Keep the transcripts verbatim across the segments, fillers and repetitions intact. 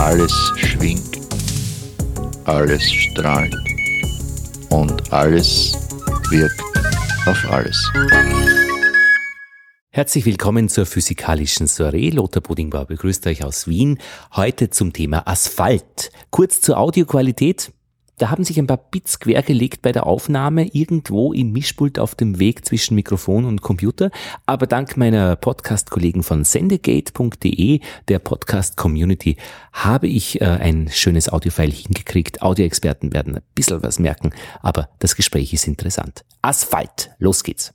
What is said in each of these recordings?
Alles schwingt, alles strahlt und alles wirkt auf alles. Herzlich willkommen zur physikalischen Soiree. Lothar Bodingbauer begrüßt euch aus Wien. Heute zum Thema Asphalt. Kurz zur Audioqualität. Da haben sich ein paar Bits quergelegt bei der Aufnahme irgendwo im Mischpult auf dem Weg zwischen Mikrofon und Computer. Aber dank meiner Podcast-Kollegen von sendegate punkt de, der Podcast-Community, habe ich äh, ein schönes Audiofile hingekriegt. Audioexperten werden ein bisschen was merken, aber das Gespräch ist interessant. Asphalt, los geht's.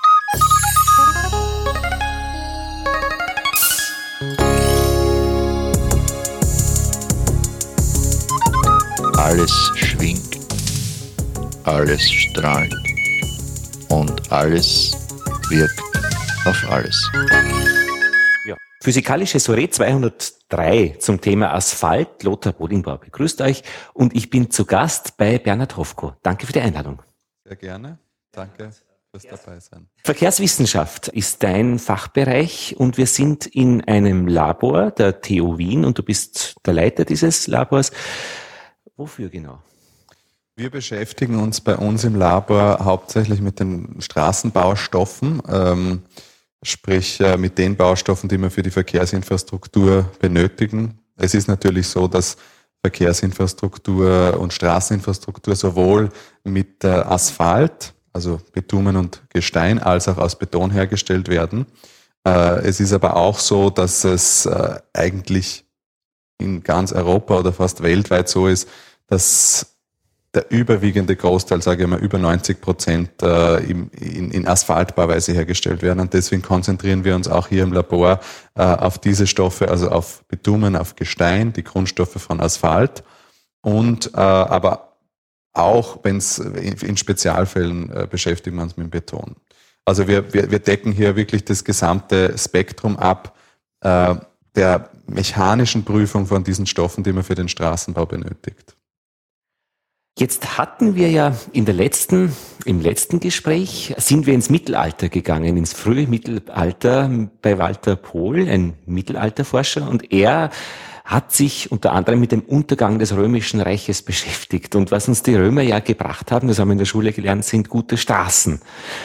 Alles schwingt, alles strahlt und alles wirkt auf alles. Ja. Physikalische Soiree zweihundertdrei zum Thema Asphalt. Lothar Bodingbauer begrüßt euch und ich bin zu Gast bei Bernhard Hofko. Danke für die Einladung. Sehr gerne. Danke fürs dabei sein. Verkehrswissenschaft ist dein Fachbereich und wir sind in einem Labor der T U Wien und du bist der Leiter dieses Labors. Wofür genau? Wir beschäftigen uns bei uns im Labor hauptsächlich mit den Straßenbaustoffen, ähm, sprich äh, mit den Baustoffen, die wir für die Verkehrsinfrastruktur benötigen. Es ist natürlich so, dass Verkehrsinfrastruktur und Straßeninfrastruktur sowohl mit äh, Asphalt, also Bitumen und Gestein, als auch aus Beton hergestellt werden. Äh, es ist aber auch so, dass es äh, eigentlich in ganz Europa oder fast weltweit so ist, dass der überwiegende Großteil, sage ich mal, über neunzig Prozent äh, in, in Asphaltbauweise hergestellt werden. Und deswegen konzentrieren wir uns auch hier im Labor äh, auf diese Stoffe, also auf Bitumen, auf Gestein, die Grundstoffe von Asphalt. Und äh, aber auch, wenn es in, in Spezialfällen äh, beschäftigen wir uns mit Beton. Also wir, wir, wir decken hier wirklich das gesamte Spektrum ab, äh, der mechanischen Prüfung von diesen Stoffen, die man für den Straßenbau benötigt. Jetzt hatten wir ja in der letzten, im letzten Gespräch, sind wir ins Mittelalter gegangen, ins frühe Mittelalter bei Walter Pohl, ein Mittelalterforscher, und er hat sich unter anderem mit dem Untergang des Römischen Reiches beschäftigt. Und was uns die Römer ja gebracht haben, das haben wir in der Schule gelernt, sind gute Straßen.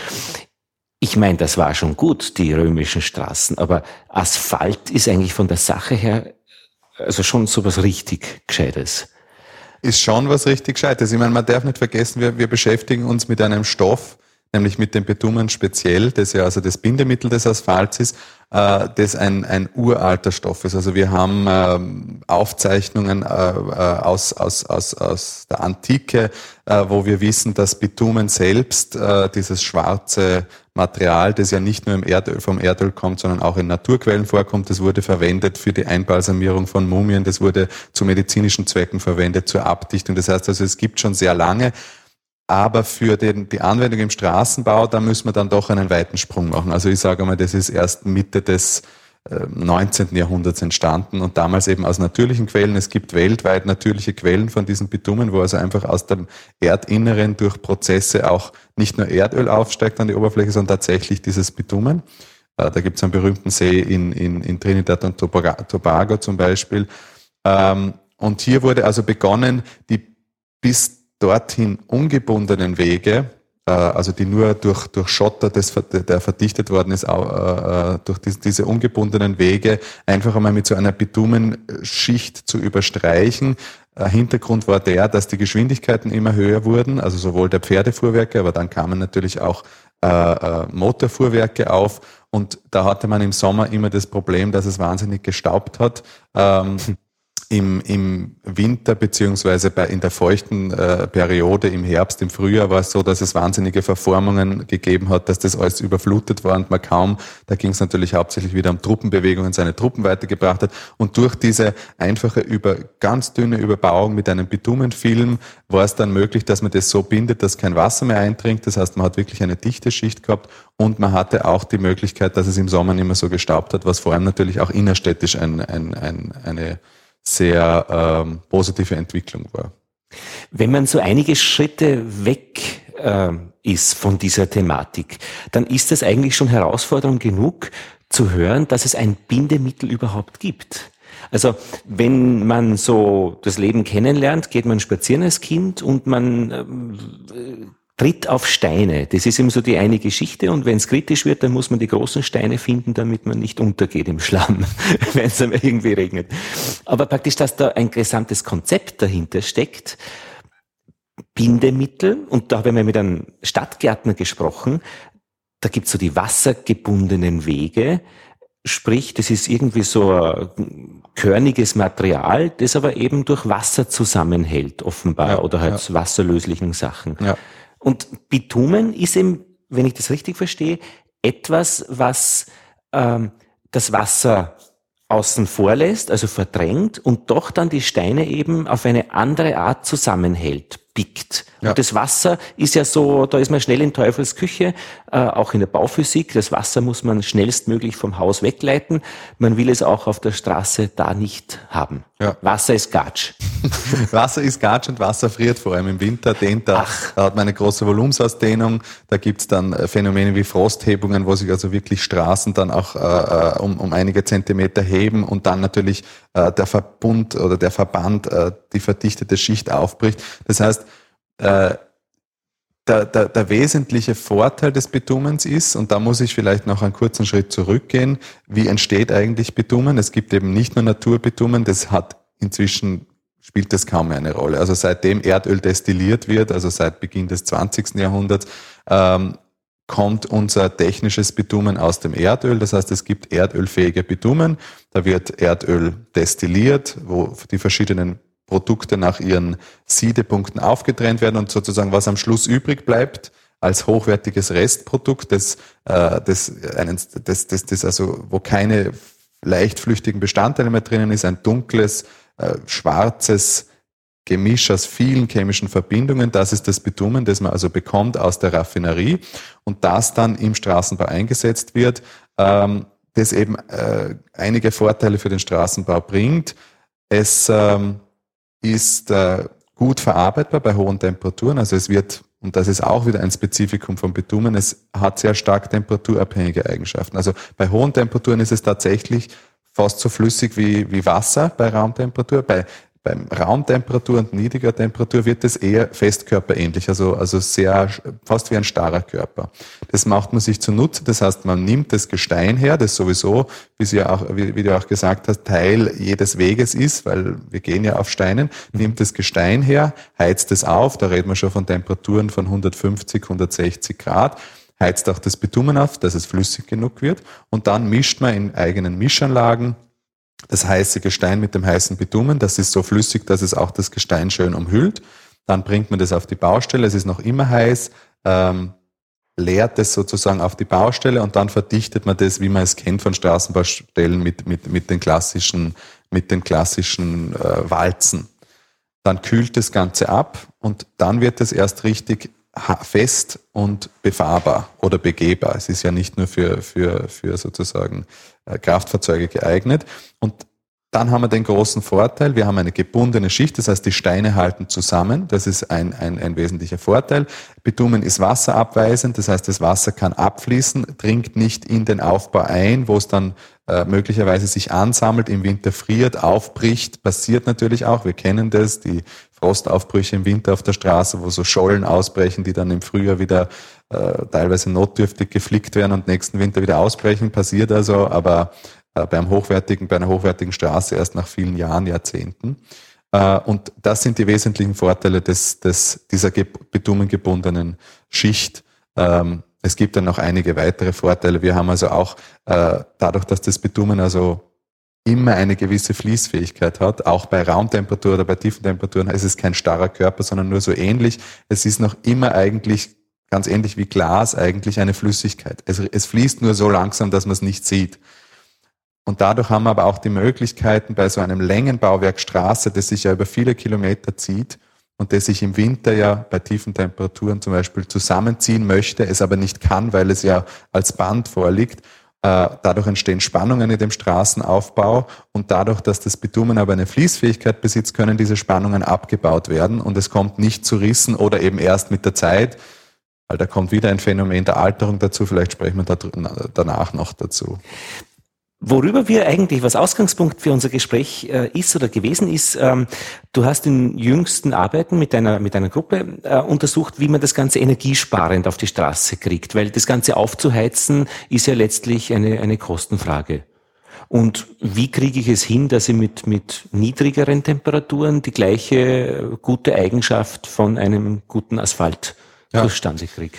Ich meine, das war schon gut, die römischen Straßen, aber Asphalt ist eigentlich von der Sache her also schon so was richtig Gescheites. Ist schon was richtig Gescheites. Ich meine, man darf nicht vergessen, wir, wir beschäftigen uns mit einem Stoff, nämlich mit dem Bitumen speziell, das ja also das Bindemittel des Asphalts ist, äh, das ein, ein uralter Stoff ist. Also wir haben ähm, Aufzeichnungen äh, aus, aus, aus, aus der Antike, äh, wo wir wissen, dass Bitumen selbst, äh, dieses schwarze Material, das ja nicht nur im Erdöl, vom Erdöl kommt, sondern auch in Naturquellen vorkommt, das wurde verwendet für die Einbalsamierung von Mumien, das wurde zu medizinischen Zwecken verwendet, zur Abdichtung. Das heißt also, es gibt schon sehr lange. Aber für den, die Anwendung im Straßenbau, da müssen wir dann doch einen weiten Sprung machen. Also ich sage mal, das ist erst Mitte des äh, neunzehnten Jahrhunderts entstanden und damals eben aus natürlichen Quellen. Es gibt weltweit natürliche Quellen von diesen Bitumen, wo also einfach aus dem Erdinneren durch Prozesse auch nicht nur Erdöl aufsteigt an die Oberfläche, sondern tatsächlich dieses Bitumen. Äh, da gibt es einen berühmten See in, in, in Trinidad und Tobago zum Beispiel. Ähm, und hier wurde also begonnen, die bis dorthin ungebundenen Wege, äh, also die nur durch, durch Schotter, des, der verdichtet worden ist, äh, durch die, diese ungebundenen Wege einfach einmal mit so einer Bitumenschicht zu überstreichen. Äh, Hintergrund war der, dass die Geschwindigkeiten immer höher wurden, also sowohl der Pferdefuhrwerke, aber dann kamen natürlich auch äh, äh, Motorfuhrwerke auf und da hatte man im Sommer immer das Problem, dass es wahnsinnig gestaubt hat. Ähm, Im, im Winter beziehungsweise bei, in der feuchten äh, Periode im Herbst, im Frühjahr war es so, dass es wahnsinnige Verformungen gegeben hat, dass das alles überflutet war und man kaum, da ging es natürlich hauptsächlich wieder um Truppenbewegungen, seine Truppen weitergebracht hat. Und durch diese einfache, über, ganz dünne Überbauung mit einem Bitumenfilm war es dann möglich, dass man das so bindet, dass kein Wasser mehr eindringt. Das heißt, man hat wirklich eine dichte Schicht gehabt und man hatte auch die Möglichkeit, dass es im Sommer nicht mehr so gestaubt hat, was vor allem natürlich auch innerstädtisch ein, ein, ein, eine sehr ähm, positive Entwicklung war. Wenn man so einige Schritte weg äh, ist von dieser Thematik, dann ist das eigentlich schon Herausforderung genug zu hören, dass es ein Bindemittel überhaupt gibt. Also wenn man so das Leben kennenlernt, geht man spazieren als Kind und man äh, tritt auf Steine. Das ist eben so die eine Geschichte, und wenn es kritisch wird, dann muss man die großen Steine finden, damit man nicht untergeht im Schlamm, wenn es einmal irgendwie regnet. Aber praktisch, dass da ein gesamtes Konzept dahinter steckt, Bindemittel, und da habe ich mal mit einem Stadtgärtner gesprochen, da gibt's so die wassergebundenen Wege, sprich, das ist irgendwie so ein körniges Material, das aber eben durch Wasser zusammenhält, offenbar, ja, oder halt ja. wasserlöslichen Sachen. Ja. Und Bitumen ist eben, wenn ich das richtig verstehe, etwas, was ähm, das Wasser außen vor lässt, also verdrängt, und doch dann die Steine eben auf eine andere Art zusammenhält, pickt. Ja. Und das Wasser ist ja so, da ist man schnell in Teufels Küche, äh, auch in der Bauphysik. Das Wasser muss man schnellstmöglich vom Haus wegleiten. Man will es auch auf der Straße da nicht haben. Ja. Wasser ist Gatsch. Wasser ist Gatsch und Wasser friert, vor allem im Winter. Dehnt da, da hat man eine große Volumensausdehnung. Da gibt's dann Phänomene wie Frosthebungen, wo sich also wirklich Straßen dann auch äh, um, um einige Zentimeter heben und dann natürlich äh, der Verbund oder der Verband äh, die verdichtete Schicht aufbricht. Das heißt, äh, der, der, der wesentliche Vorteil des Bitumens ist, und da muss ich vielleicht noch einen kurzen Schritt zurückgehen, wie entsteht eigentlich Bitumen? Es gibt eben nicht nur Naturbitumen, das hat inzwischen, spielt das kaum mehr eine Rolle. Also seitdem Erdöl destilliert wird, also seit Beginn des zwanzigsten Jahrhunderts, ähm, kommt unser technisches Bitumen aus dem Erdöl. Das heißt, es gibt erdölfähige Bitumen, da wird Erdöl destilliert, wo die verschiedenen Produkte nach ihren Siedepunkten aufgetrennt werden, und sozusagen was am Schluss übrig bleibt als hochwertiges Restprodukt, das, äh, das, einen, das, das, das also, wo keine leichtflüchtigen Bestandteile mehr drinnen ist, ein dunkles, äh, schwarzes Gemisch aus vielen chemischen Verbindungen. Das ist das Bitumen, das man also bekommt aus der Raffinerie und das dann im Straßenbau eingesetzt wird, ähm, das eben äh, einige Vorteile für den Straßenbau bringt. Es ähm, ist äh, gut verarbeitbar bei hohen Temperaturen. Also es wird, und das ist auch wieder ein Spezifikum von Bitumen, es hat sehr stark temperaturabhängige Eigenschaften. Also bei hohen Temperaturen ist es tatsächlich fast so flüssig wie, wie Wasser bei Raumtemperatur. Bei Beim Raumtemperatur und niedriger Temperatur wird es eher festkörperähnlich, also, also sehr, fast wie ein starrer Körper. Das macht man sich zunutze, das heißt, man nimmt das Gestein her, das sowieso, wie, Sie ja auch, wie, wie du auch gesagt hast, Teil jedes Weges ist, weil wir gehen ja auf Steinen, nimmt das Gestein her, heizt es auf, da reden wir schon von Temperaturen von hundertfünfzig, hundertsechzig Grad, heizt auch das Bitumen auf, dass es flüssig genug wird, und dann mischt man in eigenen Mischanlagen das heiße Gestein mit dem heißen Bitumen. Das ist so flüssig, dass es auch das Gestein schön umhüllt. Dann bringt man das auf die Baustelle, es ist noch immer heiß, ähm, leert es sozusagen auf die Baustelle, und dann verdichtet man das, wie man es kennt von Straßenbaustellen, mit, mit, mit den klassischen, mit den klassischen äh, Walzen. Dann kühlt das Ganze ab, und dann wird es erst richtig fest und befahrbar oder begehbar. Es ist ja nicht nur für, für, für sozusagen Kraftfahrzeuge geeignet. Und dann haben wir den großen Vorteil, wir haben eine gebundene Schicht, das heißt, die Steine halten zusammen. Das ist ein, ein, ein wesentlicher Vorteil. Bitumen ist wasserabweisend, das heißt, das Wasser kann abfließen, dringt nicht in den Aufbau ein, wo es dann äh, möglicherweise sich ansammelt, im Winter friert, aufbricht, passiert natürlich auch. Wir kennen das, die Frostaufbrüche im Winter auf der Straße, wo so Schollen ausbrechen, die dann im Frühjahr wieder äh, teilweise notdürftig geflickt werden und nächsten Winter wieder ausbrechen, passiert also, aber äh, beim hochwertigen, bei einer hochwertigen Straße erst nach vielen Jahren, Jahrzehnten. Äh, und das sind die wesentlichen Vorteile des, des, dieser bitumengebundenen Schicht. Ähm, es gibt dann noch einige weitere Vorteile. Wir haben also auch äh, dadurch, dass das Bitumen also immer eine gewisse Fließfähigkeit hat, auch bei Raumtemperatur oder bei tiefen Temperaturen ist es kein starrer Körper, sondern nur so ähnlich. Es ist noch immer eigentlich ganz ähnlich wie Glas eigentlich eine Flüssigkeit. Es, es fließt nur so langsam, dass man es nicht sieht. Und dadurch haben wir aber auch die Möglichkeiten bei so einem Längenbauwerk Straße, das sich ja über viele Kilometer zieht und das sich im Winter ja bei tiefen Temperaturen zum Beispiel zusammenziehen möchte, es aber nicht kann, weil es ja als Band vorliegt. Dadurch entstehen Spannungen in dem Straßenaufbau, und dadurch, dass das Bitumen aber eine Fließfähigkeit besitzt, können diese Spannungen abgebaut werden, und es kommt nicht zu Rissen oder eben erst mit der Zeit, weil da kommt wieder ein Phänomen der Alterung dazu, vielleicht sprechen wir da danach noch dazu. Worüber wir eigentlich, was Ausgangspunkt für unser Gespräch äh, ist oder gewesen ist, ähm, du hast in jüngsten Arbeiten mit einer, mit einer Gruppe äh, untersucht, wie man das Ganze energiesparend auf die Straße kriegt, weil das Ganze aufzuheizen ist ja letztlich eine, eine Kostenfrage. Und wie kriege ich es hin, dass ich mit, mit niedrigeren Temperaturen die gleiche gute Eigenschaft von einem guten Asphalt ja. zustande kriege?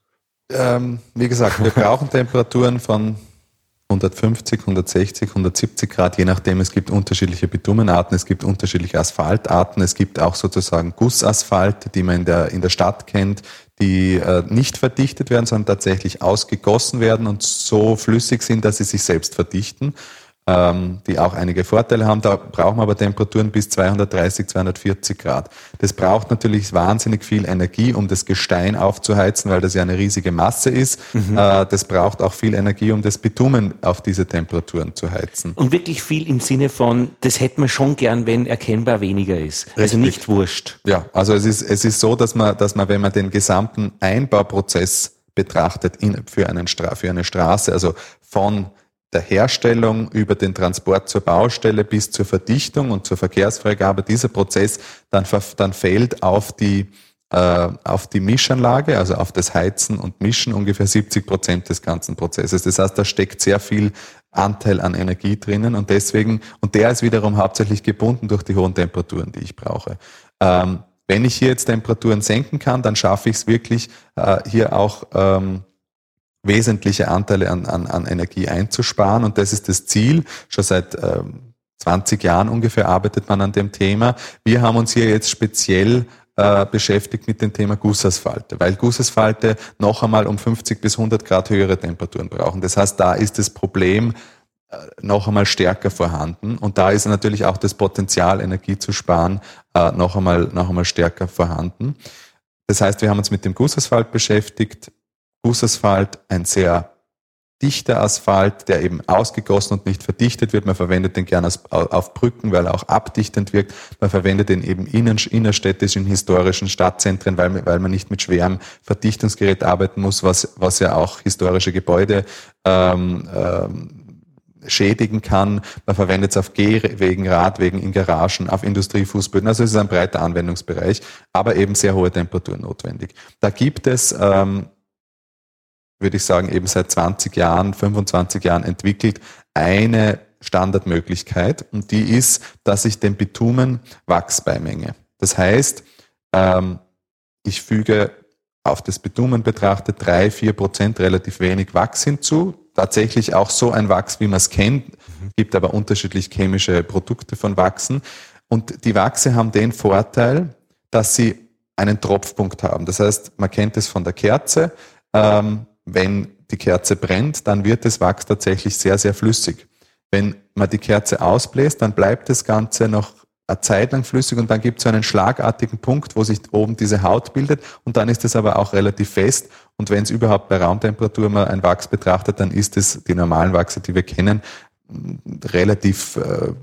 Ähm, wie gesagt, wir brauchen Temperaturen von hundertfünfzig, hundertsechzig, hundertsiebzig Grad, je nachdem. Es gibt unterschiedliche Bitumenarten, es gibt unterschiedliche Asphaltarten, es gibt auch sozusagen Gussasphalt, die man in der, in der Stadt kennt, die äh, nicht verdichtet werden, sondern tatsächlich ausgegossen werden und so flüssig sind, dass sie sich selbst verdichten, ähm, die auch einige Vorteile haben. Da brauchen wir aber Temperaturen bis zweihundertdreißig, zweihundertvierzig Grad. Das braucht natürlich wahnsinnig viel Energie, um das Gestein aufzuheizen, weil das ja eine riesige Masse ist. Mhm. Äh, das braucht auch viel Energie, um das Bitumen auf diese Temperaturen zu heizen. Und wirklich viel im Sinne von, das hätte man schon gern, wenn erkennbar weniger ist. Richtig. Also nicht wurscht. Ja, also es ist, es ist so, dass man, dass man, wenn man den gesamten Einbauprozess betrachtet in, für, einen Stra- für eine Straße, also von der Herstellung über den Transport zur Baustelle bis zur Verdichtung und zur Verkehrsfreigabe, dieser Prozess dann, dann fällt auf die, äh, auf die Mischanlage, also auf das Heizen und Mischen ungefähr siebzig Prozent des ganzen Prozesses. Das heißt, da steckt sehr viel Anteil an Energie drinnen und deswegen, und der ist wiederum hauptsächlich gebunden durch die hohen Temperaturen, die ich brauche. Ähm, wenn ich hier jetzt Temperaturen senken kann, dann schaffe ich es wirklich, äh, hier auch ähm, wesentliche Anteile an, an, an Energie einzusparen. Und das ist das Ziel. Schon seit ähm, zwanzig Jahren ungefähr arbeitet man an dem Thema. Wir haben uns hier jetzt speziell äh, beschäftigt mit dem Thema Gussasphalte, weil Gussasphalte noch einmal um fünfzig bis hundert Grad höhere Temperaturen brauchen. Das heißt, da ist das Problem äh, noch einmal stärker vorhanden. Und da ist natürlich auch das Potenzial, Energie zu sparen, äh, noch einmal, noch einmal stärker vorhanden. Das heißt, wir haben uns mit dem Gussasphalt beschäftigt. Gussasphalt, ein sehr dichter Asphalt, der eben ausgegossen und nicht verdichtet wird. Man verwendet den gerne auf Brücken, weil er auch abdichtend wirkt. Man verwendet den eben in innerstädtischen, historischen Stadtzentren, weil, weil man nicht mit schwerem Verdichtungsgerät arbeiten muss, was, was ja auch historische Gebäude ähm, ähm, schädigen kann. Man verwendet es auf Gehwegen, Radwegen, in Garagen, auf Industriefußböden. Also es ist ein breiter Anwendungsbereich, aber eben sehr hohe Temperaturen notwendig. Da gibt es ähm, würde ich sagen, eben seit zwanzig Jahren, fünfundzwanzig Jahren entwickelt, eine Standardmöglichkeit und die ist, dass ich dem Bitumen Wachs beimenge. Das heißt, ähm, ich füge auf das Bitumen betrachtet drei, vier Prozent relativ wenig Wachs hinzu. Tatsächlich auch so ein Wachs, wie man es kennt, mhm. gibt aber unterschiedlich chemische Produkte von Wachsen. Und die Wachse haben den Vorteil, dass sie einen Tropfpunkt haben. Das heißt, man kennt es von der Kerze, ähm, wenn die Kerze brennt, dann wird das Wachs tatsächlich sehr, sehr flüssig. Wenn man die Kerze ausbläst, dann bleibt das Ganze noch eine Zeit lang flüssig und dann gibt es so einen schlagartigen Punkt, wo sich oben diese Haut bildet und dann ist es aber auch relativ fest und wenn es überhaupt bei Raumtemperatur mal ein Wachs betrachtet, dann ist es, die normalen Wachse, die wir kennen, relativ äh,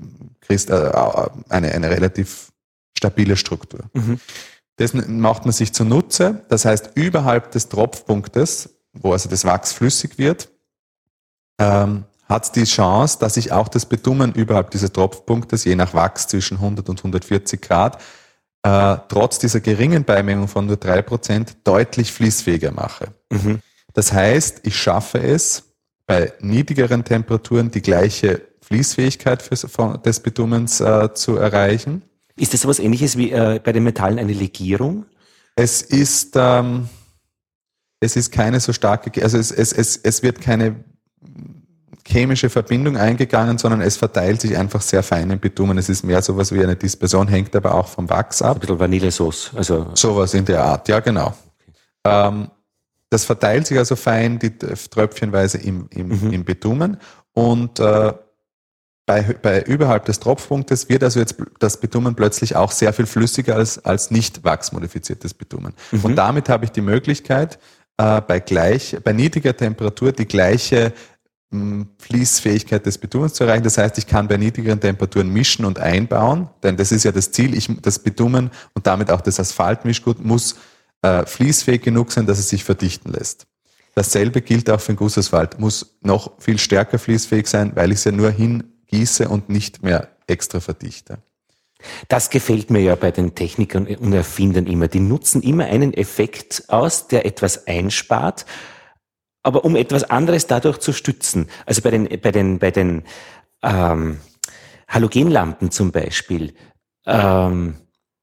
eine, eine relativ stabile Struktur. Mhm. Das macht man sich zunutze, das heißt überhalb des Tropfpunktes, wo also das Wachs flüssig wird, ähm, hat die Chance, dass ich auch das Bitumen überhalb dieses Tropfpunktes, je nach Wachs zwischen hundert und hundertvierzig Grad, äh, trotz dieser geringen Beimengung von nur drei Prozent deutlich fließfähiger mache. Mhm. Das heißt, ich schaffe es, bei niedrigeren Temperaturen die gleiche Fließfähigkeit für, von, des Bitumens äh, zu erreichen. Ist das so etwas Ähnliches wie äh, bei den Metallen eine Legierung? Es ist... Ähm, Es ist keine so starke, also es, es, es, es wird keine chemische Verbindung eingegangen, sondern es verteilt sich einfach sehr fein im Bitumen. Es ist mehr sowas wie eine Dispersion, hängt aber auch vom Wachs ab. Ein bisschen Vanillesauce. Also sowas in der Art, ja genau. Okay. Ähm, das verteilt sich also fein, die tröpfchenweise im, im, mhm. im Bitumen und äh, bei, bei überhalb des Tropfpunktes wird also jetzt das Bitumen plötzlich auch sehr viel flüssiger als, als nicht wachsmodifiziertes Bitumen. Mhm. Und damit habe ich die Möglichkeit, bei gleich, bei niedriger Temperatur die gleiche mh, Fließfähigkeit des Bitumens zu erreichen. Das heißt, ich kann bei niedrigeren Temperaturen mischen und einbauen, denn das ist ja das Ziel. Ich, das Bitumen und damit auch das Asphaltmischgut muss äh, fließfähig genug sein, dass es sich verdichten lässt. Dasselbe gilt auch für den Gussasphalt. Muss noch viel stärker fließfähig sein, weil ich es ja nur hingieße und nicht mehr extra verdichte. Das gefällt mir ja bei den Technikern und Erfindern immer. Die nutzen immer einen Effekt aus, der etwas einspart, aber um etwas anderes dadurch zu stützen. Also bei den, bei den, bei den ähm, Halogenlampen zum Beispiel. Ähm,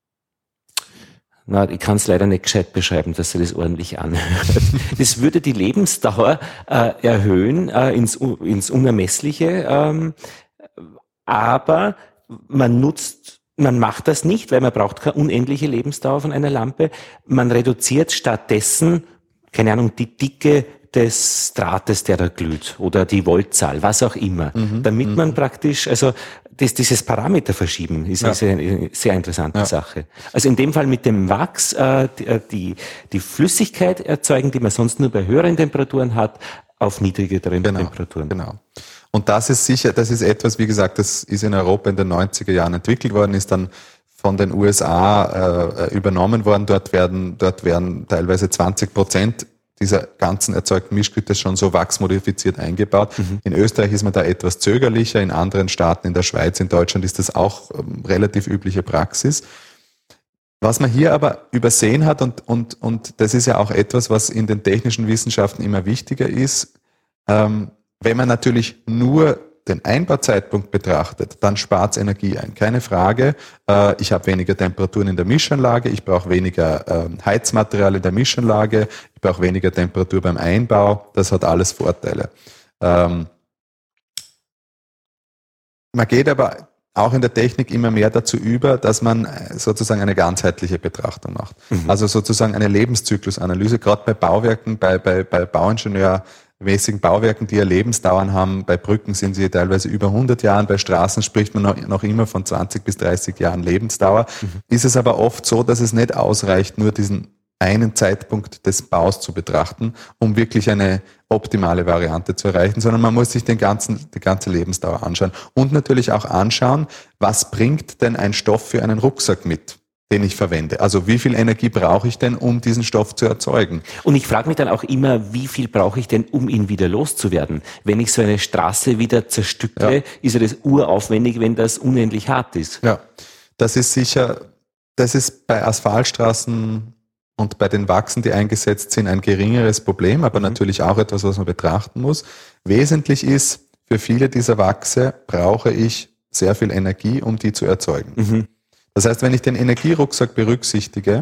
na, ich kann es leider nicht gescheit beschreiben, dass sie das ordentlich anhört. Das würde die Lebensdauer äh, erhöhen äh, ins, ins Unermessliche, ähm, aber man nutzt Man macht das nicht, weil man braucht keine unendliche Lebensdauer von einer Lampe. Man reduziert stattdessen, keine Ahnung, die Dicke des Drahtes, der da glüht, oder die Voltzahl, was auch immer, mhm, damit man praktisch, also das, dieses Parameter verschieben ist, ja. ist eine sehr interessante ja. Sache. Also in dem Fall mit dem Wachs äh, die, die, die Flüssigkeit erzeugen, die man sonst nur bei höheren Temperaturen hat, auf niedrigeren genau, Temperaturen. Genau. Und das ist sicher, das ist etwas, wie gesagt, das ist in Europa in den neunziger Jahren entwickelt worden, ist dann von den U S A äh, übernommen worden. Dort werden, dort werden teilweise zwanzig Prozent dieser ganzen erzeugten Mischgüter schon so wachsmodifiziert eingebaut. Mhm. In Österreich ist man da etwas zögerlicher, in anderen Staaten, in der Schweiz, in Deutschland ist das auch ähm, relativ übliche Praxis. Was man hier aber übersehen hat, und, und, und das ist ja auch etwas, was in den technischen Wissenschaften immer wichtiger ist, ähm, wenn man natürlich nur den Einbauzeitpunkt betrachtet, dann spart es Energie ein. Keine Frage. Äh, ich habe weniger Temperaturen in der Mischanlage, ich brauche weniger äh, Heizmaterial in der Mischanlage, ich brauche weniger Temperatur beim Einbau. Das hat alles Vorteile. Ähm, man geht aber auch in der Technik immer mehr dazu über, dass man sozusagen eine ganzheitliche Betrachtung macht. Mhm. Also sozusagen eine Lebenszyklusanalyse, gerade bei Bauwerken, bei, bei, bei Bauingenieur mäßigen Bauwerken, die ja Lebensdauern haben. Bei Brücken sind sie teilweise über hundert Jahren, bei Straßen spricht man noch, noch immer von zwanzig bis dreißig Jahren Lebensdauer. Mhm. Ist es aber oft so, dass es nicht ausreicht, nur diesen einen Zeitpunkt des Baus zu betrachten, um wirklich eine optimale Variante zu erreichen, sondern man muss sich den ganzen, die ganze Lebensdauer anschauen und natürlich auch anschauen, was bringt denn ein Stoff für einen Rucksack mit, den ich verwende. Also wie viel Energie brauche ich denn, um diesen Stoff zu erzeugen? Und ich frage mich dann auch immer, wie viel brauche ich denn, um ihn wieder loszuwerden? Wenn ich so eine Straße wieder zerstücke, ja. ist ja das uraufwendig, wenn das unendlich hart ist. Ja, das ist sicher, das ist bei Asphaltstraßen und bei den Wachsen, die eingesetzt sind, ein geringeres Problem, aber mhm. natürlich auch etwas, was man betrachten muss. Wesentlich ist, für viele dieser Wachse brauche ich sehr viel Energie, um die zu erzeugen. Mhm. Das heißt, wenn ich den Energierucksack berücksichtige,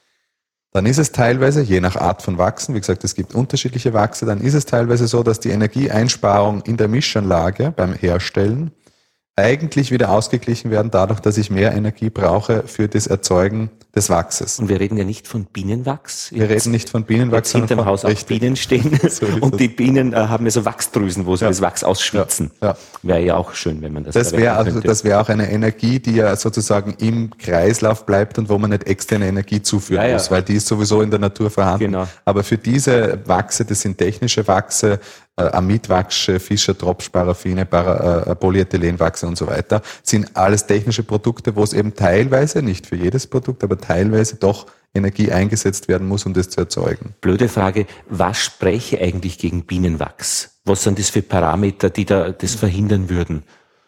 dann ist es teilweise, je nach Art von Wachsen, wie gesagt, es gibt unterschiedliche Wachse, dann ist es teilweise so, dass die Energieeinsparung in der Mischanlage beim Herstellen eigentlich wieder ausgeglichen werden dadurch, dass ich mehr Energie brauche für das Erzeugen des Wachses. Und wir reden ja nicht von Bienenwachs. Wir reden nicht von Bienenwachs, sondern hinterm Haus auch Bienen stehen. So und die Bienen äh, haben ja so Wachsdrüsen, wo sie ja. das Wachs ausschwitzen. Ja. Ja. Wäre ja auch schön, wenn man das Das wäre also, das wäre auch eine Energie, die ja sozusagen im Kreislauf bleibt und wo man nicht externe Energie zuführen ja, muss, ja. weil die ist sowieso in der Natur vorhanden. Genau. Aber für diese Wachse, das sind technische Wachse, äh, Amidwachse, Fischer, Tropsch, Paraffine, Para, äh, Polyethylenwachse und so weiter, sind alles technische Produkte, wo es eben teilweise, nicht für jedes Produkt, aber teilweise doch Energie eingesetzt werden muss, um das zu erzeugen. Blöde Frage, was spreche eigentlich gegen Bienenwachs? Was sind das für Parameter, die da das verhindern würden?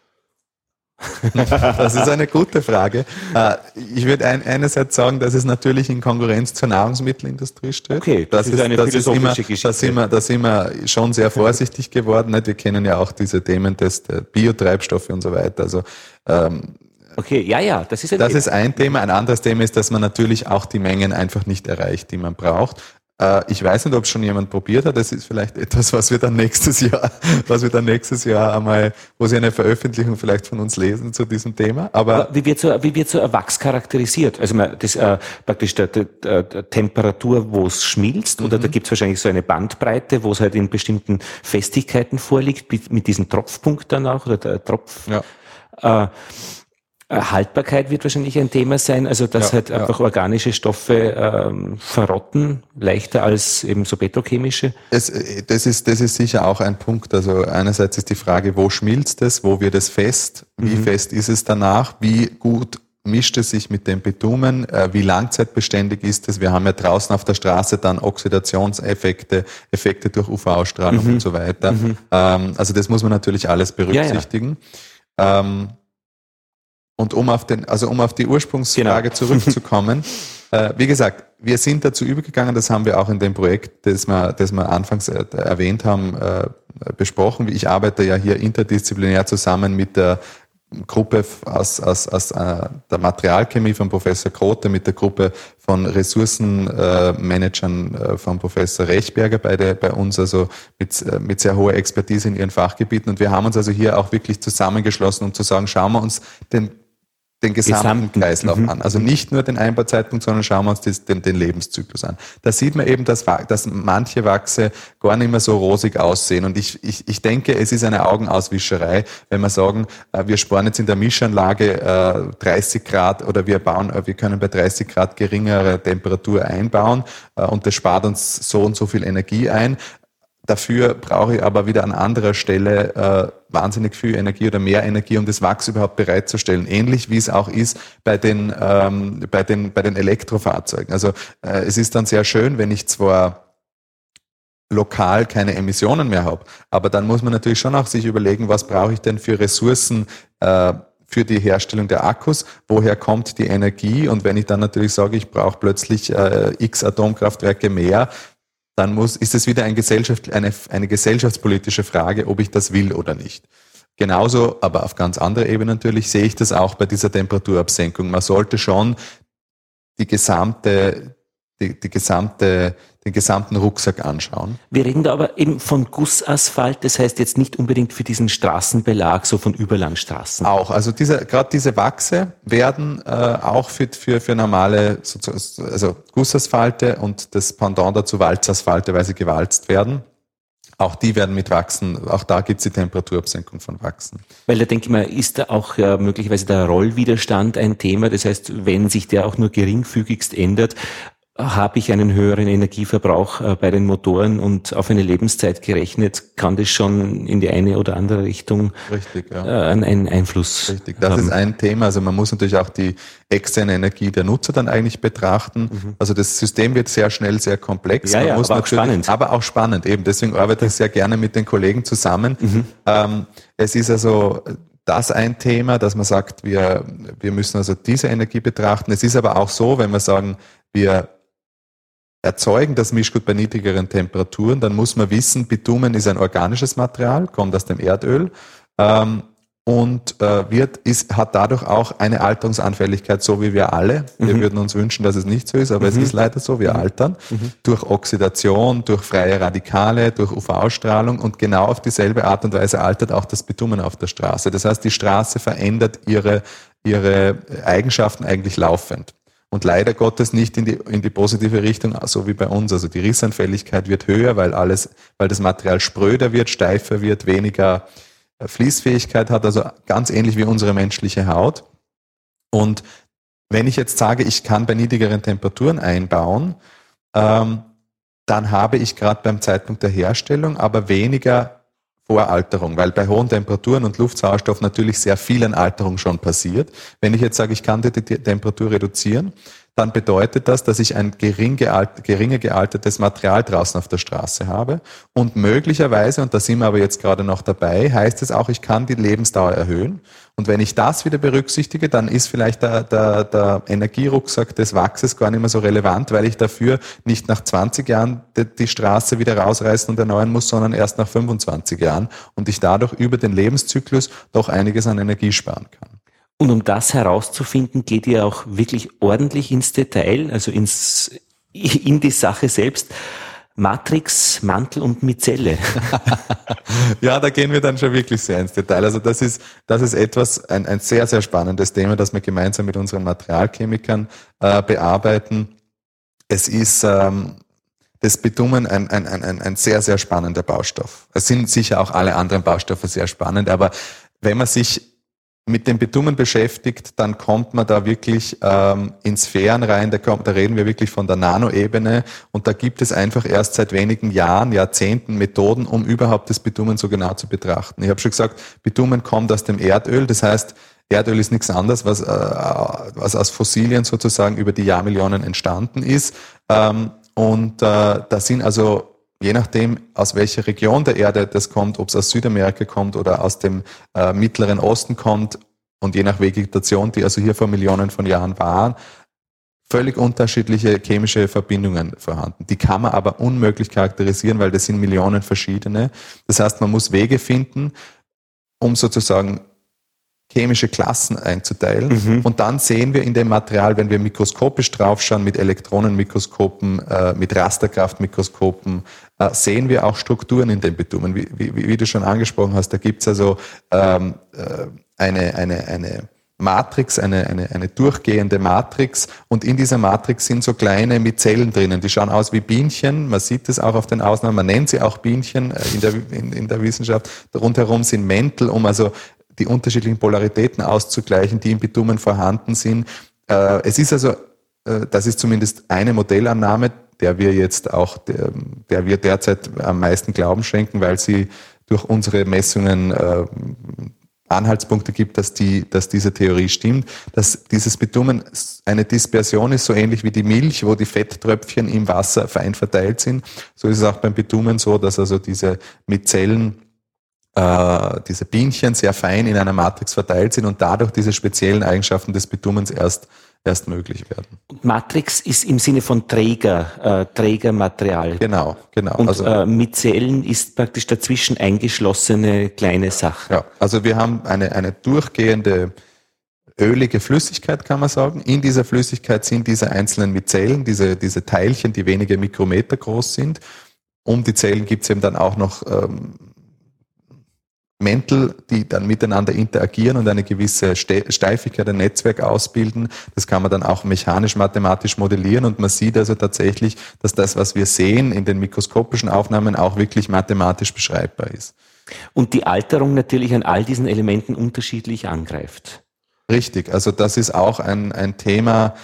Das ist eine gute Frage. Ich würde ein, einerseits sagen, dass es natürlich in Konkurrenz zur Nahrungsmittelindustrie steht. Okay, das, das ist eine das philosophische ist immer, Geschichte. Da sind, wir, da sind wir schon sehr vorsichtig geworden. Wir kennen ja auch diese Themen des Biotreibstoffe und so weiter. Also ähm, Okay, ja, ja, das ist ein Das Thema. ist ein Thema. Ein anderes Thema ist, dass man natürlich auch die Mengen einfach nicht erreicht, die man braucht. Ich weiß nicht, ob es schon jemand probiert hat. Das ist vielleicht etwas, was wir dann nächstes Jahr, was wir dann nächstes Jahr einmal, wo Sie eine Veröffentlichung vielleicht von uns lesen zu diesem Thema. Aber, Aber wie wird so, wie wird so ein Wachs charakterisiert? Also man, das äh, praktisch der, der, der Temperatur, wo es schmilzt, mhm. oder da gibt es wahrscheinlich so eine Bandbreite, wo es halt in bestimmten Festigkeiten vorliegt, mit, mit diesem Tropfpunkt dann auch oder der Tropf. Ja. Äh, Haltbarkeit wird wahrscheinlich ein Thema sein, also dass ja, halt ja. einfach organische Stoffe ähm, verrotten, leichter als eben so petrochemische. Es, das ist, das ist sicher auch ein Punkt. Also einerseits ist die Frage, wo schmilzt es, wo wird es fest, wie mhm. fest ist es danach, wie gut mischt es sich mit dem Bitumen, äh, wie langzeitbeständig ist es? Wir haben ja draußen auf der Straße dann Oxidationseffekte, Effekte durch U V-Strahlung mhm. und so weiter. Mhm. Ähm, also das muss man natürlich alles berücksichtigen. Ja, ja. Ähm, und um auf den, also um auf die Ursprungsfrage genau. zurückzukommen, äh, wie gesagt, wir sind dazu übergegangen, das haben wir auch in dem Projekt, das wir, das wir anfangs äh, erwähnt haben, äh, besprochen. Ich arbeite ja hier interdisziplinär zusammen mit der Gruppe aus, aus, aus äh, der Materialchemie von Professor Grote, mit der Gruppe von Ressourcenmanagern äh, von Professor Rechberger beide bei uns, also mit, äh, mit sehr hoher Expertise in ihren Fachgebieten. Und wir haben uns also hier auch wirklich zusammengeschlossen, um zu sagen, schauen wir uns den den gesamten, gesamten. Kreislauf mhm. an. Also nicht nur den Einbauzeitpunkt, sondern schauen wir uns das, den, den Lebenszyklus an. Da sieht man eben, dass, dass manche Wachse gar nicht mehr so rosig aussehen. Und ich, ich, ich denke, es ist eine Augenauswischerei, wenn wir sagen, wir sparen jetzt in der Mischanlage äh, dreißig Grad oder wir bauen, wir können bei dreißig Grad geringere Temperatur einbauen äh, und das spart uns so und so viel Energie ein. Dafür brauche ich aber wieder an anderer Stelle äh, wahnsinnig viel Energie oder mehr Energie, um das Wachs überhaupt bereitzustellen. Ähnlich wie es auch ist bei den ähm, bei den bei den Elektrofahrzeugen. Also äh, es ist dann sehr schön, wenn ich zwar lokal keine Emissionen mehr habe, aber dann muss man natürlich schon auch sich überlegen, was brauche ich denn für Ressourcen äh, für die Herstellung der Akkus, woher kommt die Energie? Und wenn ich dann natürlich sage, ich brauche plötzlich äh, x Atomkraftwerke mehr, dann muss, ist es wieder ein Gesellschaft, eine, eine gesellschaftspolitische Frage, ob ich das will oder nicht. Genauso, aber auf ganz anderer Ebene natürlich, sehe ich das auch bei dieser Temperaturabsenkung. Man sollte schon die gesamte, die, die gesamte, den gesamten Rucksack anschauen. Wir reden da aber eben von Gussasphalt, das heißt jetzt nicht unbedingt für diesen Straßenbelag, so von Überlandstraßen. Auch, also diese, gerade diese Wachse werden äh, auch für, für, für normale, also Gussasphalte und das Pendant dazu Walzasphalte, weil sie gewalzt werden. Auch die werden mit Wachsen, auch da gibt es die Temperaturabsenkung von Wachsen. Weil da denke ich mal, ist da auch ja, möglicherweise der Rollwiderstand ein Thema, das heißt, wenn sich der auch nur geringfügigst ändert, habe ich einen höheren Energieverbrauch äh, bei den Motoren und auf eine Lebenszeit gerechnet, kann das schon in die eine oder andere Richtung Richtig, ja. äh, einen Einfluss Richtig, das haben. ist ein Thema. Also man muss natürlich auch die externe Energie der Nutzer dann eigentlich betrachten. Mhm. Also das System wird sehr schnell sehr komplex. Ja, man ja, muss aber auch spannend. Aber auch spannend eben. Deswegen arbeite ich sehr gerne mit den Kollegen zusammen. Mhm. Ähm, es ist also das ein Thema, dass man sagt, wir, wir müssen also diese Energie betrachten. Es ist aber auch so, wenn wir sagen, wir erzeugen das Mischgut bei niedrigeren Temperaturen, dann muss man wissen, Bitumen ist ein organisches Material, kommt aus dem Erdöl ähm, und äh, wird, ist, hat dadurch auch eine Alterungsanfälligkeit, so wie wir alle. Mhm. Wir würden uns wünschen, dass es nicht so ist, aber mhm. es ist leider so, wir mhm. altern mhm. durch Oxidation, durch freie Radikale, durch U V-Strahlung und genau auf dieselbe Art und Weise altert auch das Bitumen auf der Straße. Das heißt, die Straße verändert ihre, ihre Eigenschaften eigentlich laufend. Und leider Gottes nicht in die, in die positive Richtung, so wie bei uns. Also die Rissanfälligkeit wird höher, weil alles, weil das Material spröder wird, steifer wird, weniger Fließfähigkeit hat, also ganz ähnlich wie unsere menschliche Haut. Und wenn ich jetzt sage, ich kann bei niedrigeren Temperaturen einbauen, ähm, dann habe ich gerade beim Zeitpunkt der Herstellung aber weniger Voralterung, weil bei hohen Temperaturen und Luftsauerstoff natürlich sehr viel an Alterung schon passiert. Wenn ich jetzt sage, ich kann die Temperatur reduzieren, dann bedeutet das, dass ich ein gering gealt, geringer gealtertes Material draußen auf der Straße habe und möglicherweise, und da sind wir aber jetzt gerade noch dabei, heißt es auch, ich kann die Lebensdauer erhöhen. Und wenn ich das wieder berücksichtige, dann ist vielleicht der, der, der Energierucksack des Wachses gar nicht mehr so relevant, weil ich dafür nicht nach zwanzig Jahren die, die Straße wieder rausreißen und erneuern muss, sondern erst nach fünfundzwanzig Jahren und ich dadurch über den Lebenszyklus doch einiges an Energie sparen kann. Und um das herauszufinden, geht ihr auch wirklich ordentlich ins Detail, also ins, in die Sache selbst. Matrix, Mantel und Mizelle. Ja, da gehen wir dann schon wirklich sehr ins Detail. Also das ist, das ist etwas, ein, ein sehr, sehr spannendes Thema, das wir gemeinsam mit unseren Materialchemikern äh, bearbeiten. Es ist ähm, das Bitumen ein, ein, ein, ein sehr, sehr spannender Baustoff. Es sind sicher auch alle anderen Baustoffe sehr spannend, aber wenn man sich mit dem Bitumen beschäftigt, dann kommt man da wirklich ähm, in Sphären rein, da, kommt, da reden wir wirklich von der Nanoebene und da gibt es einfach erst seit wenigen Jahren, Jahrzehnten Methoden, um überhaupt das Bitumen so genau zu betrachten. Ich habe schon gesagt, Bitumen kommt aus dem Erdöl, das heißt, Erdöl ist nichts anderes, was, äh, was aus Fossilien sozusagen über die Jahrmillionen entstanden ist. Ähm, und äh, da sind also, je nachdem, aus welcher Region der Erde das kommt, ob es aus Südamerika kommt oder aus dem äh, Mittleren Osten kommt, und je nach Vegetation, die also hier vor Millionen von Jahren waren, völlig unterschiedliche chemische Verbindungen vorhanden. Die kann man aber unmöglich charakterisieren, weil das sind Millionen verschiedene. Das heißt, man muss Wege finden, um sozusagen chemische Klassen einzuteilen. Mhm. Und dann sehen wir in dem Material, wenn wir mikroskopisch draufschauen, mit Elektronenmikroskopen, äh, mit Rasterkraftmikroskopen, äh, sehen wir auch Strukturen in den Bitumen. Wie, wie, wie du schon angesprochen hast, da gibt's also ähm, äh, eine, eine, eine Matrix, eine, eine, eine durchgehende Matrix, und in dieser Matrix sind so kleine Mizellen drinnen, die schauen aus wie Bienchen, man sieht es auch auf den Ausnahmen, man nennt sie auch Bienchen in der, in, in der Wissenschaft. Rundherum sind Mäntel, um also die unterschiedlichen Polaritäten auszugleichen, die im Bitumen vorhanden sind. Äh, es ist also, äh, das ist zumindest eine Modellannahme, der wir jetzt auch, der, der wir derzeit am meisten Glauben schenken, weil sie durch unsere Messungen äh, Anhaltspunkte gibt, dass die, dass diese Theorie stimmt, dass dieses Bitumen eine Dispersion ist, so ähnlich wie die Milch, wo die Fetttröpfchen im Wasser fein verteilt sind. So ist es auch beim Bitumen so, dass also diese Mizellen, äh, diese Bienchen sehr fein in einer Matrix verteilt sind und dadurch diese speziellen Eigenschaften des Bitumens erst erst möglich werden. Matrix ist im Sinne von Träger, äh, Trägermaterial. Genau, genau. Und also, äh, Mizellen ist praktisch dazwischen eingeschlossene kleine Sache. Ja, also wir haben eine, eine durchgehende ölige Flüssigkeit, kann man sagen. In dieser Flüssigkeit sind diese einzelnen Mizellen, diese, diese Teilchen, die wenige Mikrometer groß sind. Um die Zellen gibt es eben dann auch noch ähm, Mäntel, die dann miteinander interagieren und eine gewisse Steifigkeit, ein Netzwerk ausbilden. Das kann man dann auch mechanisch-mathematisch modellieren, und man sieht also tatsächlich, dass das, was wir sehen in den mikroskopischen Aufnahmen, auch wirklich mathematisch beschreibbar ist. Und die Alterung natürlich an all diesen Elementen unterschiedlich angreift. Richtig, also das ist auch ein, ein Thema,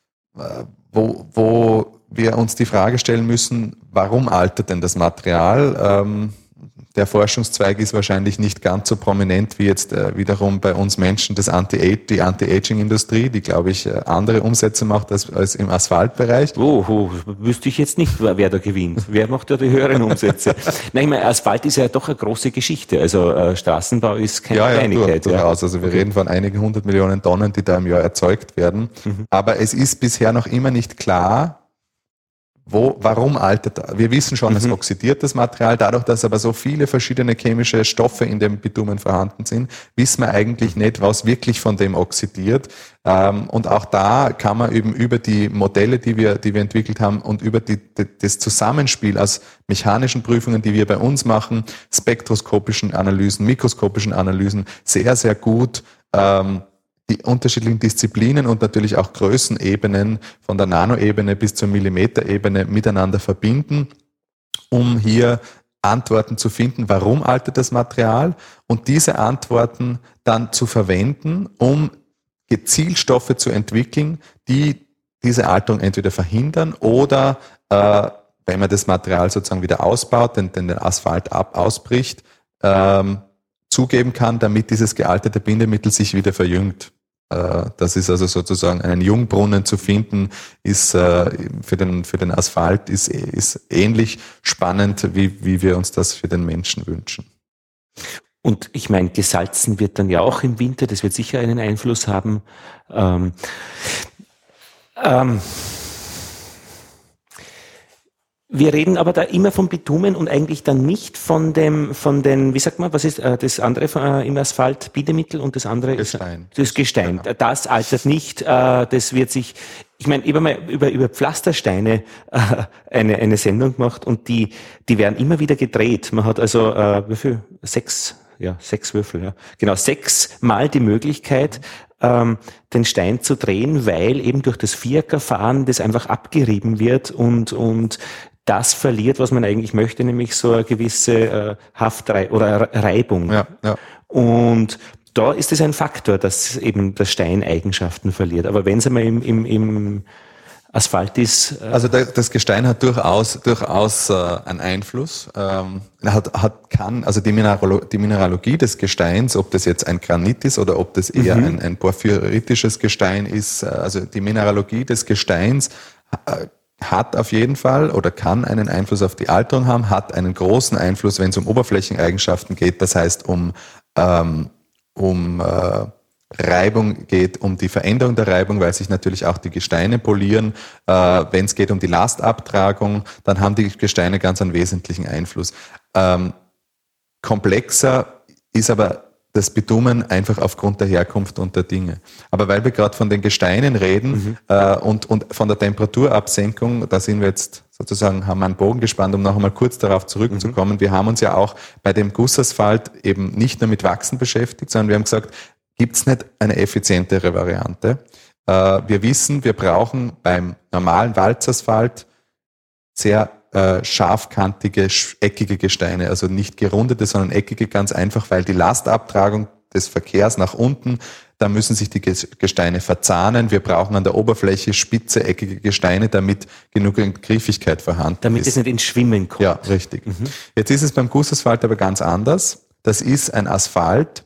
wo, wo wir uns die Frage stellen müssen, warum altert denn das Material? Ähm, Der Forschungszweig ist wahrscheinlich nicht ganz so prominent wie jetzt äh, wiederum bei uns Menschen das Anti-Age, die Anti-Aging-Industrie, die, glaube ich, äh, andere Umsätze macht als, als im Asphaltbereich. Oh, oh, wüsste ich jetzt nicht, wer da gewinnt. Wer macht da die höheren Umsätze? Nein, ich meine, Asphalt ist ja doch eine große Geschichte. Also äh, Straßenbau ist keine ja, ja, Kleinigkeit. Durch, durchaus. Also wir okay. reden von einigen hundert Millionen Tonnen, die da im Jahr erzeugt werden. Mhm. Aber es ist bisher noch immer nicht klar, Wo, warum altert er? Wir wissen schon, mhm. es oxidiert das Material. Dadurch, dass aber so viele verschiedene chemische Stoffe in dem Bitumen vorhanden sind, wissen wir eigentlich nicht, was wirklich von dem oxidiert. Und auch da kann man eben über die Modelle, die wir, die wir entwickelt haben, und über die, das Zusammenspiel aus mechanischen Prüfungen, die wir bei uns machen, spektroskopischen Analysen, mikroskopischen Analysen, sehr, sehr gut ähm, die unterschiedlichen Disziplinen und natürlich auch Größenebenen von der Nanoebene bis zur Millimeterebene miteinander verbinden, um hier Antworten zu finden, warum altert das Material, und diese Antworten dann zu verwenden, um gezielt Stoffe zu entwickeln, die diese Alterung entweder verhindern oder, äh, wenn man das Material sozusagen wieder ausbaut, den, den Asphalt ab, ausbricht, ähm, zugeben kann, damit dieses gealterte Bindemittel sich wieder verjüngt. Das ist also sozusagen, einen Jungbrunnen zu finden, ist für den, für den Asphalt ist, ist ähnlich spannend, wie, wie wir uns das für den Menschen wünschen. Und ich meine, gesalzen wird dann ja auch im Winter, das wird sicher einen Einfluss haben. Ähm, ähm, Wir reden aber da immer vom Bitumen und eigentlich dann nicht von dem, von den, wie sagt man, was ist äh, das andere äh, im Asphalt, Bindemittel, und das andere Gestein. ist das Gestein. Genau. Das altert nicht, äh, das wird sich, ich meine, ich habe mal über, über Pflastersteine äh, eine, eine Sendung gemacht, und die, die werden immer wieder gedreht. Man hat also, äh, wie viel? Sechs, ja, sechs Würfel, ja. Genau, sechsmal die Möglichkeit, ähm, den Stein zu drehen, weil eben durch das Vierkerfahren das einfach abgerieben wird und, und das verliert, was man eigentlich möchte, nämlich so eine gewisse äh, Haftrei- oder Reibung. Ja, ja. Und da ist es ein Faktor, dass eben der Stein Eigenschaften verliert. Aber wenn es einmal im, im, im Asphalt ist. Äh also das Gestein hat durchaus durchaus äh, einen Einfluss. Ähm, hat hat kann also die, Mineralo- die Mineralogie des Gesteins, ob das jetzt ein Granit ist oder ob das eher mhm. ein, ein porphyritisches Gestein ist, also die Mineralogie des Gesteins äh, hat auf jeden Fall oder kann einen Einfluss auf die Alterung haben, hat einen großen Einfluss, wenn es um Oberflächeneigenschaften geht, das heißt um ähm, um äh, Reibung geht, um die Veränderung der Reibung, weil sich natürlich auch die Gesteine polieren. Äh, wenn es geht um die Lastabtragung, dann haben die Gesteine ganz einen wesentlichen Einfluss. Ähm, komplexer ist aber das Bitumen einfach aufgrund der Herkunft und der Dinge. Aber weil wir gerade von den Gesteinen reden mhm. äh, und, und von der Temperaturabsenkung, da sind wir jetzt sozusagen, haben wir einen Bogen gespannt, um noch einmal kurz darauf zurückzukommen. Mhm. Wir haben uns ja auch bei dem Gussasphalt eben nicht nur mit Wachsen beschäftigt, sondern wir haben gesagt, gibt es nicht eine effizientere Variante? Äh, wir wissen, wir brauchen beim normalen Walzasphalt sehr äh, scharfkantige, eckige Gesteine, also nicht gerundete, sondern eckige, ganz einfach, weil die Lastabtragung des Verkehrs nach unten, da müssen sich die Gesteine verzahnen. Wir brauchen an der Oberfläche spitze, eckige Gesteine, damit genügend Griffigkeit vorhanden damit ist. Damit es nicht ins Schwimmen kommt. Ja, richtig. Mhm. Jetzt ist es beim Gussasphalt aber ganz anders. Das ist ein Asphalt,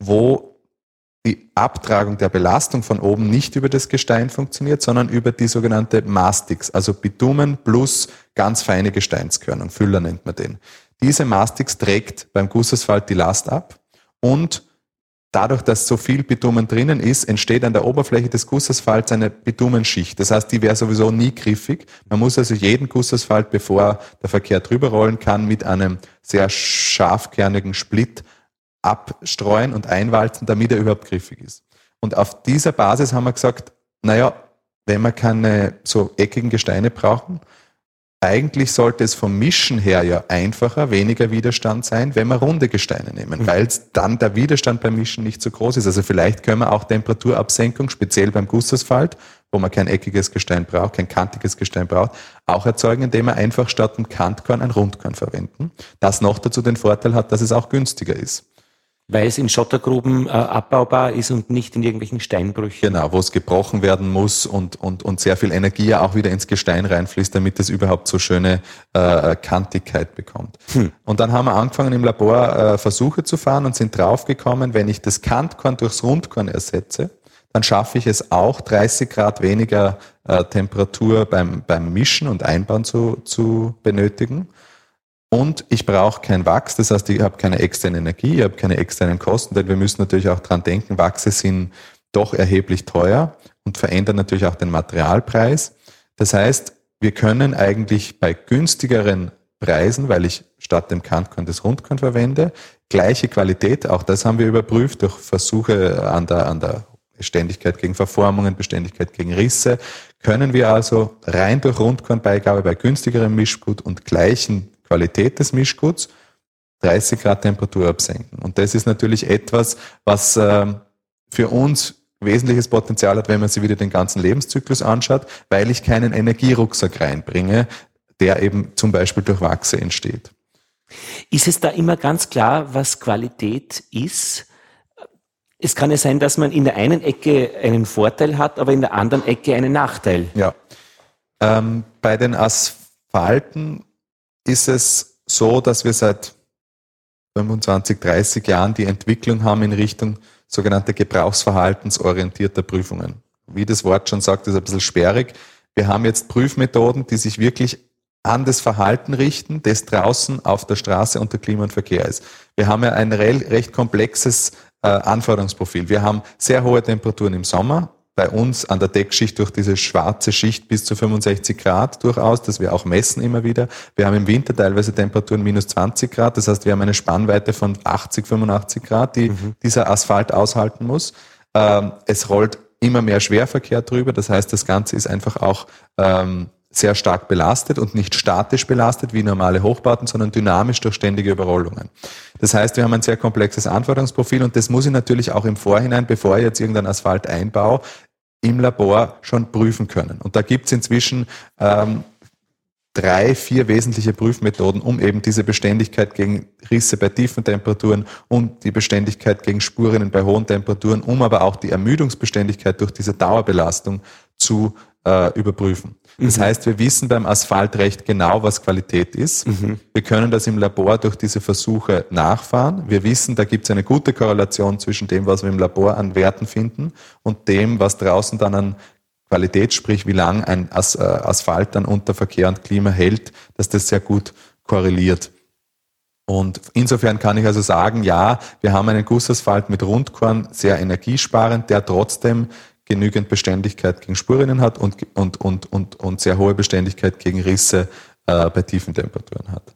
wo die Abtragung der Belastung von oben nicht über das Gestein funktioniert, sondern über die sogenannte Mastix, also Bitumen plus ganz feine Gesteinskörnung, Füller nennt man den. Diese Mastix trägt beim Gussasphalt die Last ab und dadurch, dass so viel Bitumen drinnen ist, entsteht an der Oberfläche des Gussasphalts eine Bitumenschicht. Das heißt, die wäre sowieso nie griffig. Man muss also jeden Gussasphalt, bevor der Verkehr drüber rollen kann, mit einem sehr scharfkernigen Split abstreuen und einwalzen, damit er überhaupt griffig ist. Und auf dieser Basis haben wir gesagt, naja, wenn wir keine so eckigen Gesteine brauchen, eigentlich sollte es vom Mischen her ja einfacher, weniger Widerstand sein, wenn wir runde Gesteine nehmen, mhm. weil dann der Widerstand beim Mischen nicht so groß ist. Also vielleicht können wir auch Temperaturabsenkung, speziell beim Gussasphalt, wo man kein eckiges Gestein braucht, kein kantiges Gestein braucht, auch erzeugen, indem wir einfach statt einem Kantkorn ein Rundkorn verwenden. Das noch dazu den Vorteil hat, dass es auch günstiger ist. Weil es in Schottergruben äh, abbaubar ist und nicht in irgendwelchen Steinbrüchen. Genau, wo es gebrochen werden muss und, und, und sehr viel Energie auch wieder ins Gestein reinfließt, damit es überhaupt so schöne äh, Kantigkeit bekommt. Hm. Und dann haben wir angefangen im Labor äh, Versuche zu fahren und sind draufgekommen, wenn ich das Kantkorn durchs Rundkorn ersetze, dann schaffe ich es auch, dreißig Grad weniger äh, Temperatur beim, beim Mischen und Einbauen zu, zu benötigen. Und ich brauche kein Wachs, das heißt, ich habe keine externe Energie, ich habe keine externen Kosten, denn wir müssen natürlich auch dran denken, Wachse sind doch erheblich teuer und verändern natürlich auch den Materialpreis. Das heißt, wir können eigentlich bei günstigeren Preisen, weil ich statt dem Kantkorn das Rundkorn verwende, gleiche Qualität, auch das haben wir überprüft durch Versuche an der, an der Beständigkeit gegen Verformungen, Beständigkeit gegen Risse, können wir also rein durch Rundkornbeigabe bei günstigerem Mischgut und gleichen Qualität des Mischguts dreißig Grad Temperatur absenken. Und das ist natürlich etwas, was äh, für uns wesentliches Potenzial hat, wenn man sich wieder den ganzen Lebenszyklus anschaut, weil ich keinen Energierucksack reinbringe, der eben zum Beispiel durch Wachse entsteht. Ist es da immer ganz klar, was Qualität ist? Es kann ja sein, dass man in der einen Ecke einen Vorteil hat, aber in der anderen Ecke einen Nachteil. Ja. Ähm, bei den Asphalten ist es so, dass wir seit fünfundzwanzig, dreißig Jahren die Entwicklung haben in Richtung sogenannter gebrauchsverhaltensorientierter Prüfungen. Wie das Wort schon sagt, ist ein bisschen sperrig. Wir haben jetzt Prüfmethoden, die sich wirklich an das Verhalten richten, das draußen auf der Straße unter Klima und Verkehr ist. Wir haben ja ein recht komplexes äh, Anforderungsprofil. Wir haben sehr hohe Temperaturen im Sommer, bei uns an der Deckschicht durch diese schwarze Schicht bis zu fünfundsechzig Grad durchaus, das wir auch messen immer wieder. Wir haben im Winter teilweise Temperaturen minus zwanzig Grad, das heißt, wir haben eine Spannweite von achtzig, fünfundachtzig Grad, die mhm. dieser Asphalt aushalten muss. Ähm, es rollt immer mehr Schwerverkehr drüber, das heißt, das Ganze ist einfach auch ähm, sehr stark belastet und nicht statisch belastet wie normale Hochbauten, sondern dynamisch durch ständige Überrollungen. Das heißt, wir haben ein sehr komplexes Anforderungsprofil und das muss ich natürlich auch im Vorhinein, bevor ich jetzt irgendeinen Asphalt einbaue, im Labor schon prüfen können. Und da gibt es inzwischen ähm, drei, vier wesentliche Prüfmethoden, um eben diese Beständigkeit gegen Risse bei tiefen Temperaturen und die Beständigkeit gegen Spurinnen bei hohen Temperaturen, um aber auch die Ermüdungsbeständigkeit durch diese Dauerbelastung zu äh, überprüfen. Das mhm. heißt, wir wissen beim Asphalt recht genau, was Qualität ist. Mhm. Wir können das im Labor durch diese Versuche nachfahren. Wir wissen, da gibt es eine gute Korrelation zwischen dem, was wir im Labor an Werten finden und dem, was draußen dann an Qualität, sprich wie lang ein As- äh, Asphalt dann unter Verkehr und Klima hält, dass das sehr gut korreliert. Und insofern kann ich also sagen, ja, wir haben einen Gussasphalt mit Rundkorn, sehr energiesparend, der trotzdem genügend Beständigkeit gegen Spurrinnen hat und, und, und, und, und sehr hohe Beständigkeit gegen Risse äh, bei tiefen Temperaturen hat.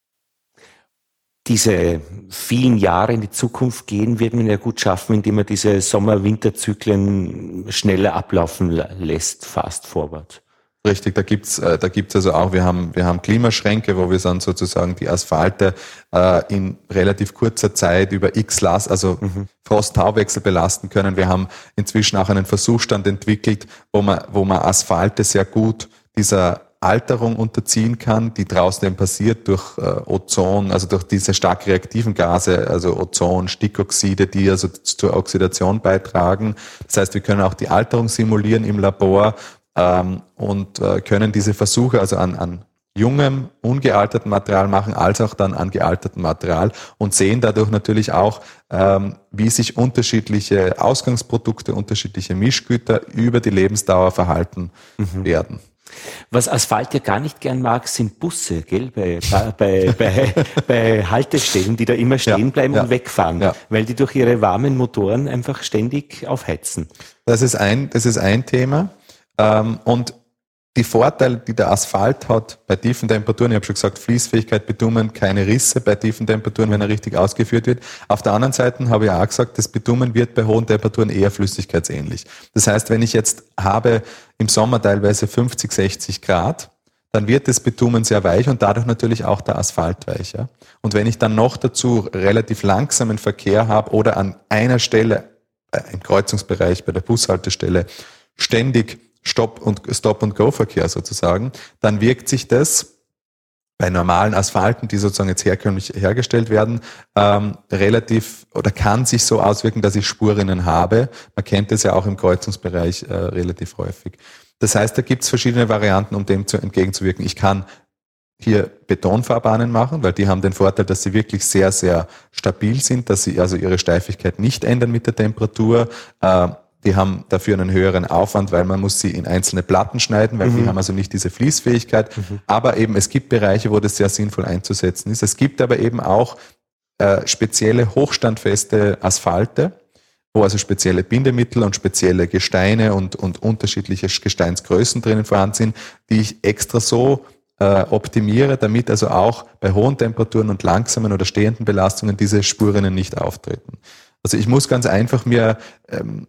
Diese vielen Jahre in die Zukunft gehen, wird man ja gut schaffen, indem man diese Sommer-Winter-Zyklen schneller ablaufen lässt, fast forward. Richtig, da gibt's, äh, da gibt's also auch, wir haben, wir haben Klimaschränke, wo wir dann sozusagen die Asphalte äh, in relativ kurzer Zeit über X Last, also mhm. Frost-Tauwechsel belasten können. Wir haben inzwischen auch einen Versuchsstand entwickelt, wo man, wo man Asphalte sehr gut dieser Alterung unterziehen kann, die draußen eben passiert durch äh, Ozon, also durch diese stark reaktiven Gase, also Ozon, Stickoxide, die also zur Oxidation beitragen. Das heißt, wir können auch die Alterung simulieren im Labor ähm, und äh, können diese Versuche also an, an jungem, ungealtertem Material machen, als auch dann an gealtertem Material und sehen dadurch natürlich auch, ähm, wie sich unterschiedliche Ausgangsprodukte, unterschiedliche Mischgüter über die Lebensdauer verhalten mhm. werden. Was Asphalt ja gar nicht gern mag, sind Busse, gell? Bei, bei, bei, bei Haltestellen, die da immer stehen bleiben ja, ja, und wegfahren, ja. weil die durch ihre warmen Motoren einfach ständig aufheizen. Das ist ein, das ist ein Thema. Ähm, und die Vorteile, die der Asphalt hat bei tiefen Temperaturen, ich habe schon gesagt, Fließfähigkeit, Bitumen, keine Risse bei tiefen Temperaturen, wenn er richtig ausgeführt wird. Auf der anderen Seite habe ich auch gesagt, das Bitumen wird bei hohen Temperaturen eher flüssigkeitsähnlich. Das heißt, wenn ich jetzt habe im Sommer teilweise fünfzig, sechzig Grad, dann wird das Bitumen sehr weich und dadurch natürlich auch der Asphalt weich. Ja? Und wenn ich dann noch dazu relativ langsamen Verkehr habe oder an einer Stelle, äh, im Kreuzungsbereich bei der Bushaltestelle, ständig Stop- und Stop-and-Go-Verkehr sozusagen, dann wirkt sich das bei normalen Asphalten, die sozusagen jetzt herkömmlich hergestellt werden, ähm, relativ oder kann sich so auswirken, dass ich Spurrinnen habe. Man kennt das ja auch im Kreuzungsbereich äh, relativ häufig. Das heißt, da gibt es verschiedene Varianten, um dem zu, entgegenzuwirken. Ich kann hier Betonfahrbahnen machen, weil die haben den Vorteil, dass sie wirklich sehr, sehr stabil sind, dass sie also ihre Steifigkeit nicht ändern mit der Temperatur. Äh, Die haben dafür einen höheren Aufwand, weil man muss sie in einzelne Platten schneiden, weil mhm. die haben also nicht diese Fließfähigkeit. Mhm. Aber eben, es gibt Bereiche, wo das sehr sinnvoll einzusetzen ist. Es gibt aber eben auch äh, spezielle hochstandfeste Asphalte, wo also spezielle Bindemittel und spezielle Gesteine und, und unterschiedliche Gesteinsgrößen drinnen vorhanden sind, die ich extra so äh, optimiere, damit also auch bei hohen Temperaturen und langsamen oder stehenden Belastungen diese Spurrinnen nicht auftreten. Also ich muss ganz einfach mir ähm,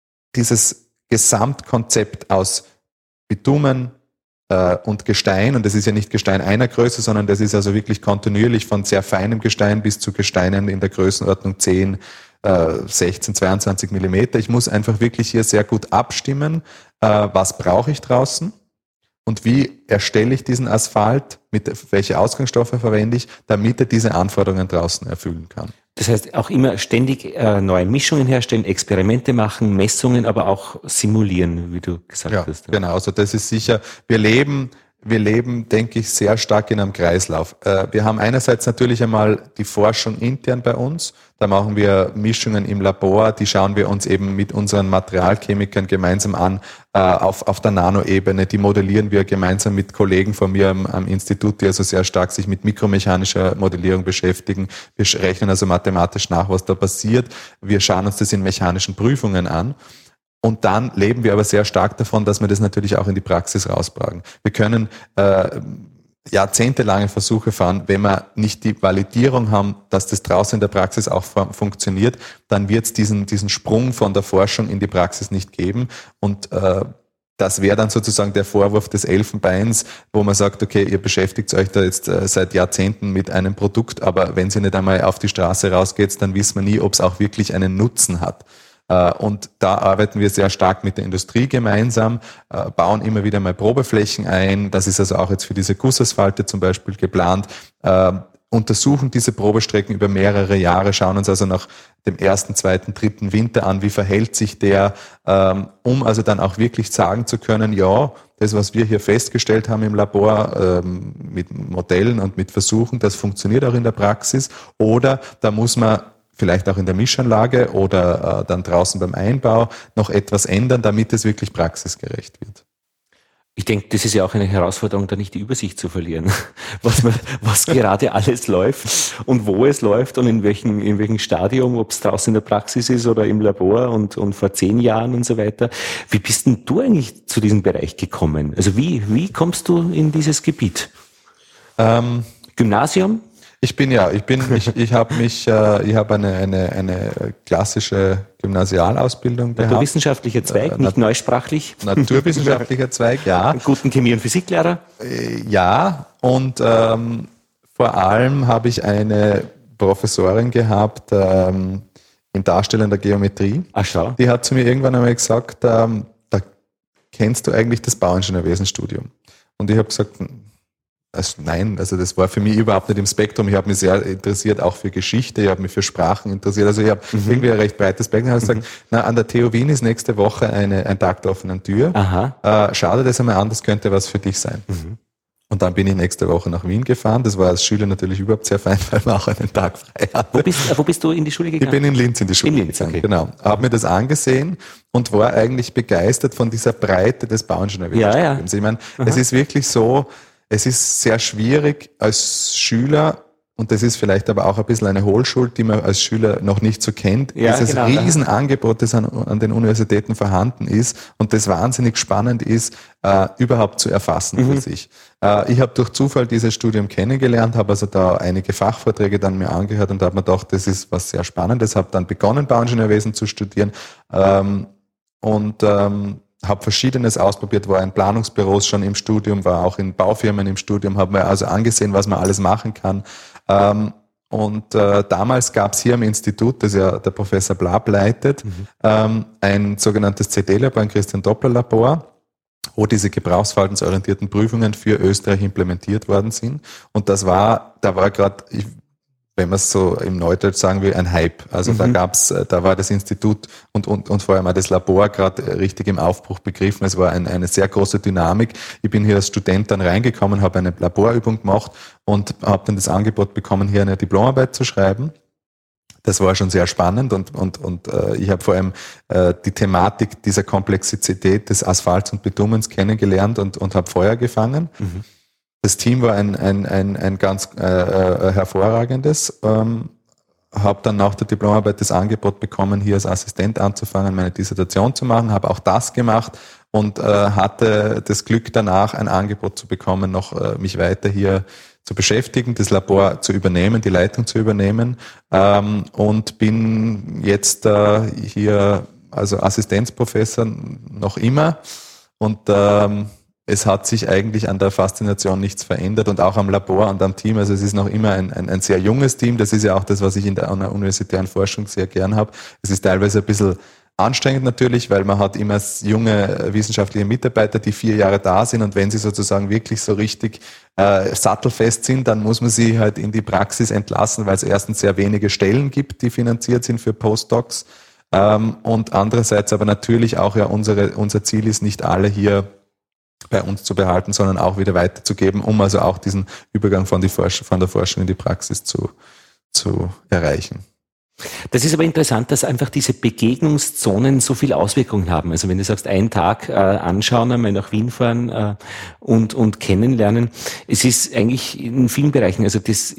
dieses Gesamtkonzept aus Bitumen äh, und Gestein, und das ist ja nicht Gestein einer Größe, sondern das ist also wirklich kontinuierlich von sehr feinem Gestein bis zu Gesteinen in der Größenordnung zehn, äh, sechzehn, zweiundzwanzig Millimeter. Ich muss einfach wirklich hier sehr gut abstimmen, äh, was brauche ich draußen und wie erstelle ich diesen Asphalt, mit welche Ausgangsstoffe verwende ich, damit er diese Anforderungen draußen erfüllen kann. Das heißt, auch immer ständig äh, neue Mischungen herstellen, Experimente machen, Messungen, aber auch simulieren, wie du gesagt ja, hast. Ja, genau. Also das ist sicher, wir leben, wir leben, denke ich, sehr stark in einem Kreislauf. Äh, wir haben einerseits natürlich einmal die Forschung intern bei uns. Da machen wir Mischungen im Labor, die schauen wir uns eben mit unseren Materialchemikern gemeinsam an, äh, auf, auf der Nanoebene. Die modellieren wir gemeinsam mit Kollegen von mir am, am Institut, die also sehr stark sich mit mikromechanischer Modellierung beschäftigen. Wir rechnen also mathematisch nach, was da passiert. Wir schauen uns das in mechanischen Prüfungen an. Und dann leben wir aber sehr stark davon, dass wir das natürlich auch in die Praxis rausbrachen. Wir können äh, jahrzehntelange Versuche fahren. Wenn wir nicht die Validierung haben, dass das draußen in der Praxis auch funktioniert, dann wird es diesen, diesen Sprung von der Forschung in die Praxis nicht geben. Und äh, das wäre dann sozusagen der Vorwurf des Elfenbeins, wo man sagt, okay, ihr beschäftigt euch da jetzt äh, seit Jahrzehnten mit einem Produkt, aber wenn sie nicht einmal auf die Straße rausgeht, dann wissen wir nie, ob es auch wirklich einen Nutzen hat. Und da arbeiten wir sehr stark mit der Industrie gemeinsam, bauen immer wieder mal Probeflächen ein. Das ist also auch jetzt für diese Gussasphalte zum Beispiel geplant, untersuchen diese Probestrecken über mehrere Jahre, schauen uns also nach dem ersten, zweiten, dritten Winter an, wie verhält sich der, ähm, um also dann auch wirklich sagen zu können, ja, das, was wir hier festgestellt haben im Labor ähm, mit Modellen und mit Versuchen, das funktioniert auch in der Praxis, oder da muss man vielleicht auch in der Mischanlage oder äh, dann draußen beim Einbau noch etwas ändern, damit es wirklich praxisgerecht wird. Ich denke, das ist ja auch eine Herausforderung, da nicht die Übersicht zu verlieren, was man, was gerade alles läuft und wo es läuft und in welchem, in welchem Stadium, ob es draußen in der Praxis ist oder im Labor und, und vor zehn Jahren und so weiter. Wie bist denn du eigentlich zu diesem Bereich gekommen? Also wie, wie kommst du in dieses Gebiet? Ähm, Gymnasium? Ich bin ja, ich bin, ich, ich habe mich, äh, ich habe eine, eine, eine klassische Gymnasialausbildung gehabt. Naturwissenschaftlicher Zweig, nicht neusprachlich. Naturwissenschaftlicher Zweig, ja. Einen guten Chemie- und Physiklehrer? Äh, ja, und ähm, vor allem habe ich eine Professorin gehabt ähm, in darstellender Geometrie. Ach schau. Die hat zu mir irgendwann einmal gesagt, ähm, da kennst du eigentlich das Bauingenieurwesenstudium. Und ich habe gesagt, Also nein, also das war für mich überhaupt nicht im Spektrum. Ich habe mich sehr interessiert, auch für Geschichte, ich habe mich für Sprachen interessiert. Also ich habe mhm. irgendwie ein recht breites Spektrum. Ich habe gesagt, mhm. na, an der T U Wien ist nächste Woche eine, ein Tag der offenen Tür. Aha. Äh, schau dir das einmal an, das könnte was für dich sein. Mhm. Und dann bin ich nächste Woche nach Wien gefahren. Das war als Schüler natürlich überhaupt sehr fein, weil man auch einen Tag frei hatte. Wo bist, wo bist du in die Schule gegangen? Ich bin in Linz in die Schule in Linz, gegangen, okay. Genau. Habe mir das angesehen und war eigentlich begeistert von dieser Breite des Bauingenieurwesenstudiums. Ja, ja. Ich meine, Aha. es ist wirklich so, es ist sehr schwierig als Schüler, und das ist vielleicht aber auch ein bisschen eine Hohlschuld, die man als Schüler noch nicht so kennt, ja, dieses genau, Riesenangebot, das an, an den Universitäten vorhanden ist und das wahnsinnig spannend ist, äh, überhaupt zu erfassen mhm. für sich. Äh, ich habe durch Zufall dieses Studium kennengelernt, habe also da einige Fachvorträge dann mir angehört und habe mir gedacht, das ist was sehr Spannendes, habe dann begonnen, Bauingenieurwesen zu studieren ähm, und ähm, habe Verschiedenes ausprobiert, war in Planungsbüros schon im Studium, war auch in Baufirmen im Studium, habe mir also angesehen, was man alles machen kann. Ähm, und äh, damals gab es hier am Institut, das ja der Professor Blab leitet, mhm. ähm, ein sogenanntes C D-Labor, ein Christian-Doppler-Labor, wo diese gebrauchsverhaltensorientierten Prüfungen für Österreich implementiert worden sind. Und das war, da war gerade, wenn man es so im Neudeutsch sagen will, ein Hype. Also mhm. da gab's, da war das Institut und, und, und vor allem auch das Labor gerade richtig im Aufbruch begriffen. Es war ein, eine sehr große Dynamik. Ich bin hier als Student dann reingekommen, habe eine Laborübung gemacht und habe dann das Angebot bekommen, hier eine Diplomarbeit zu schreiben. Das war schon sehr spannend und, und, und äh, ich habe vor allem äh, die Thematik dieser Komplexität des Asphalts und Bitumens kennengelernt und, und habe Feuer gefangen. Mhm. Das Team war ein, ein, ein, ein ganz äh, äh, hervorragendes. Ähm, habe dann nach der Diplomarbeit das Angebot bekommen, hier als Assistent anzufangen, meine Dissertation zu machen, habe auch das gemacht und äh, hatte das Glück danach, ein Angebot zu bekommen, noch äh, mich weiter hier zu beschäftigen, das Labor zu übernehmen, die Leitung zu übernehmen ähm, und bin jetzt äh, hier also Assistenzprofessor noch immer und ähm, es hat sich eigentlich an der Faszination nichts verändert und auch am Labor und am Team. Also es ist noch immer ein, ein, ein sehr junges Team. Das ist ja auch das, was ich in der, an der universitären Forschung sehr gern habe. Es ist teilweise ein bisschen anstrengend natürlich, weil man hat immer junge wissenschaftliche Mitarbeiter, die vier Jahre da sind und wenn sie sozusagen wirklich so richtig äh, sattelfest sind, dann muss man sie halt in die Praxis entlassen, weil es erstens sehr wenige Stellen gibt, die finanziert sind für Postdocs ähm, und andererseits aber natürlich auch ja unsere, unser Ziel ist, nicht alle hier bei uns zu behalten, sondern auch wieder weiterzugeben, um also auch diesen Übergang von, die Forsch- von der Forschung in die Praxis zu, zu erreichen. Das ist aber interessant, dass einfach diese Begegnungszonen so viel Auswirkungen haben. Also wenn du sagst, einen Tag äh, anschauen, einmal nach Wien fahren äh, und, und kennenlernen, es ist eigentlich in vielen Bereichen, also das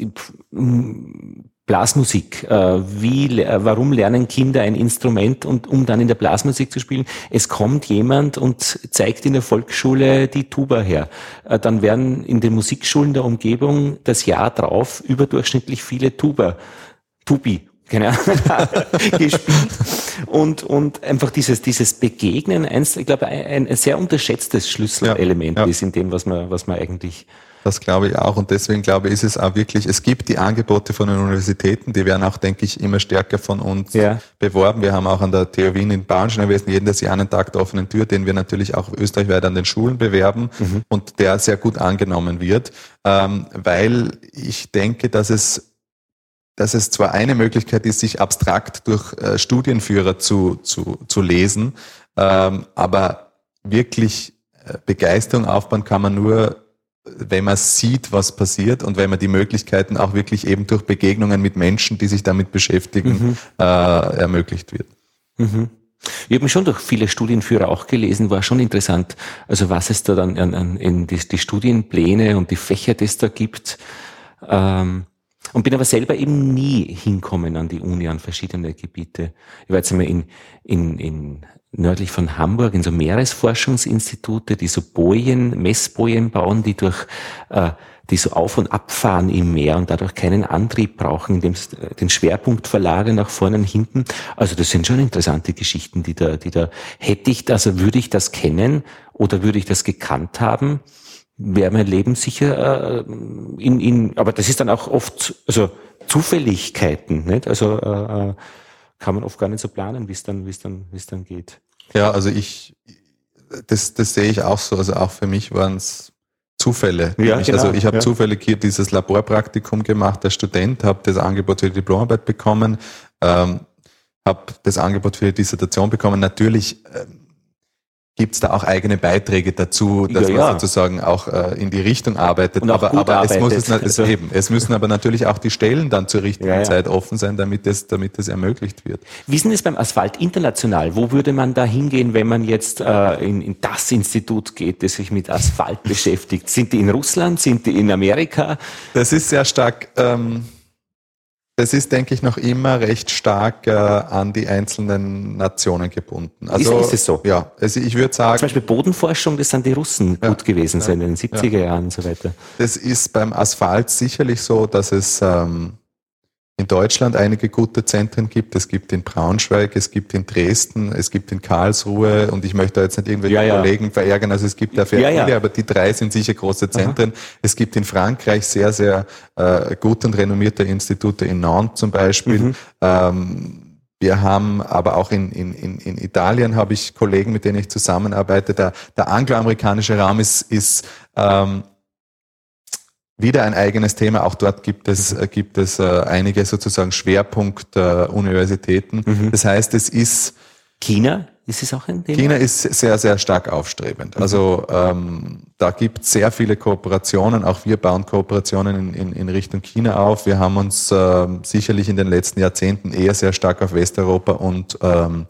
Blasmusik, äh, wie, äh, warum lernen Kinder ein Instrument und um dann in der Blasmusik zu spielen? Es kommt jemand und zeigt in der Volksschule die Tuba her. Äh, dann werden in den Musikschulen der Umgebung das Jahr drauf überdurchschnittlich viele Tuba, Tubi, keine Ahnung, gespielt. Und, und einfach dieses, dieses Begegnen, eins, ich glaube, ein, ein sehr unterschätztes Schlüsselelement ja, ja. ist in dem, was man, was man eigentlich Das glaube ich auch. Und deswegen glaube ich, ist es auch wirklich, es gibt die Angebote von den Universitäten, die werden auch, denke ich, immer stärker von uns ja. beworben. Wir haben auch an der T H Wien in Bauingenieurwesen jedes Jahr einen Tag der offenen Tür, den wir natürlich auch österreichweit an den Schulen bewerben mhm. und der sehr gut angenommen wird, ähm, weil ich denke, dass es dass es zwar eine Möglichkeit ist, sich abstrakt durch äh, Studienführer zu, zu, zu lesen, ähm, aber wirklich äh, Begeisterung aufbauen kann man nur, wenn man sieht, was passiert und wenn man die Möglichkeiten auch wirklich eben durch Begegnungen mit Menschen, die sich damit beschäftigen, mhm. äh, ermöglicht wird. Mhm. Ich habe mich schon durch viele Studienführer auch gelesen, war schon interessant, also was es da dann an, an in die, die Studienpläne und die Fächer, die es da gibt, ähm, und bin aber selber eben nie hinkommen an die Uni, an verschiedene Gebiete. Ich war jetzt einmal in, in, in nördlich von Hamburg in so Meeresforschungsinstitute, die so Bojen, Messbojen bauen, die durch, äh, die so auf- und abfahren im Meer und dadurch keinen Antrieb brauchen, indem sie den Schwerpunkt verlagern nach vorne und hinten. Also das sind schon interessante Geschichten, die da, die da, hätte ich, also würde ich das kennen oder würde ich das gekannt haben, wäre mein Leben sicher äh, in, in, aber das ist dann auch oft, also Zufälligkeiten, nicht? Also äh, kann man oft gar nicht so planen, wie es dann, wie es dann, wie es dann geht. Ja, also ich, das, das sehe ich auch so. Also auch für mich waren es Zufälle. Ja, ich, genau, also ich habe ja. zufällig hier dieses Laborpraktikum gemacht als Student, habe das Angebot für die Diplomarbeit bekommen, ähm, habe das Angebot für die Dissertation bekommen. Natürlich ähm, gibt es da auch eigene Beiträge dazu, dass ja, man ja. sozusagen auch äh, in die Richtung arbeitet. Und auch aber aber arbeitet. Es, muss es, es, also. eben, es müssen aber natürlich auch die Stellen dann zur richtigen ja, ja. Zeit offen sein, damit es, damit es ermöglicht wird. Wie ist denn es beim Asphalt international? Wo würde man da hingehen, wenn man jetzt äh, in, in das Institut geht, das sich mit Asphalt beschäftigt? Sind die in Russland? Sind die in Amerika? Das ist sehr stark... Ähm, Das ist, denke ich, noch immer recht stark äh, an die einzelnen Nationen gebunden. Also, ist, ist es so? Ja, also ich würde sagen... Zum Beispiel Bodenforschung, das sind die Russen ja, gut gewesen ja, sein in den siebziger ja. Jahren und so weiter. Das ist beim Asphalt sicherlich so, dass es ähm, in Deutschland einige gute Zentren gibt. Es gibt in Braunschweig, es gibt in Dresden, es gibt in Karlsruhe und ich möchte da jetzt nicht irgendwelche ja, ja. Kollegen verärgern, also es gibt da sehr ja, viele, ja. aber die drei sind sicher große Zentren. Aha. Es gibt in Frankreich sehr, sehr äh, gute und renommierte Institute in Nantes zum Beispiel. Mhm. Ähm, wir haben aber auch in, in, in, in Italien habe ich Kollegen, mit denen ich zusammenarbeite. Der, der angloamerikanische Raum ist, ist ähm, wieder ein eigenes Thema. Auch dort gibt es, äh, gibt es äh, einige sozusagen Schwerpunkt-Universitäten. Äh, mhm. Das heißt, es ist... China? Ist es auch ein Thema? China ist sehr, sehr stark aufstrebend. Mhm. Also ähm, da gibt es sehr viele Kooperationen. Auch wir bauen Kooperationen in, in, in Richtung China auf. Wir haben uns äh, sicherlich in den letzten Jahrzehnten eher sehr stark auf Westeuropa und ähm,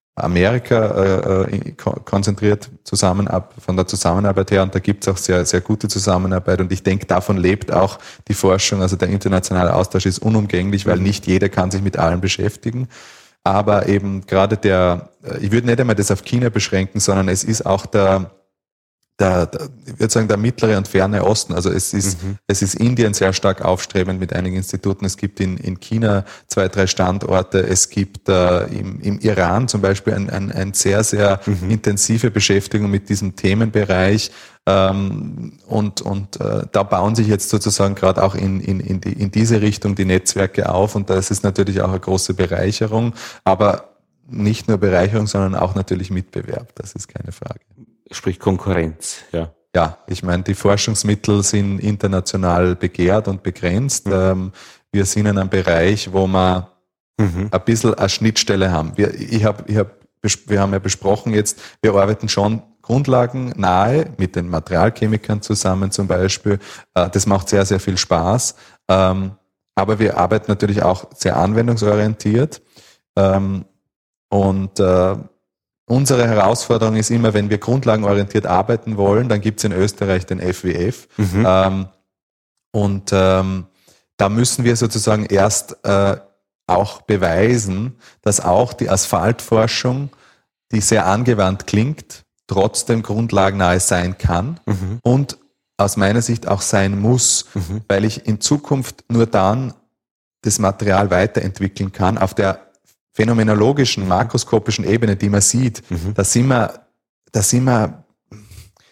Amerika äh, konzentriert zusammen ab, von der Zusammenarbeit her, und da gibt es auch sehr, sehr gute Zusammenarbeit, und ich denke, davon lebt auch die Forschung. Also der internationale Austausch ist unumgänglich, weil nicht jeder kann sich mit allem beschäftigen, aber eben gerade der, ich würde nicht einmal das auf China beschränken, sondern es ist auch der Der, der, ich würde sagen, der mittlere und ferne Osten. Also es ist, mhm. es ist Indien sehr stark aufstrebend mit einigen Instituten. Es gibt in, in China zwei, drei Standorte. Es gibt äh, im, im Iran zum Beispiel ein, ein, ein sehr, sehr mhm. intensive Beschäftigung mit diesem Themenbereich. Ähm, und und äh, da bauen sich jetzt sozusagen gerade auch in, in, in, die, in diese Richtung die Netzwerke auf. Und das ist natürlich auch eine große Bereicherung. Aber nicht nur Bereicherung, sondern auch natürlich Mitbewerb. Das ist keine Frage. Sprich Konkurrenz, ja. Ja, ich meine, die Forschungsmittel sind international begehrt und begrenzt. Mhm. Ähm, wir sind in einem Bereich, wo wir mhm. ein bisschen eine Schnittstelle haben. Wir, ich hab, ich hab, wir haben ja besprochen jetzt, wir arbeiten schon grundlagennahe mit den Materialchemikern zusammen zum Beispiel. Äh, das macht sehr, sehr viel Spaß. Ähm, aber wir arbeiten natürlich auch sehr anwendungsorientiert. Ähm, und äh, Unsere Herausforderung ist immer, wenn wir grundlagenorientiert arbeiten wollen, dann gibt es in Österreich den F W F. Mhm. Ähm, und ähm, da müssen wir sozusagen erst äh, auch beweisen, dass auch die Asphaltforschung, die sehr angewandt klingt, trotzdem grundlagennahe sein kann mhm. und aus meiner Sicht auch sein muss, mhm. weil ich in Zukunft nur dann das Material weiterentwickeln kann auf der phänomenologischen, makroskopischen Ebene, die man sieht, mhm. da sind wir, da sind wir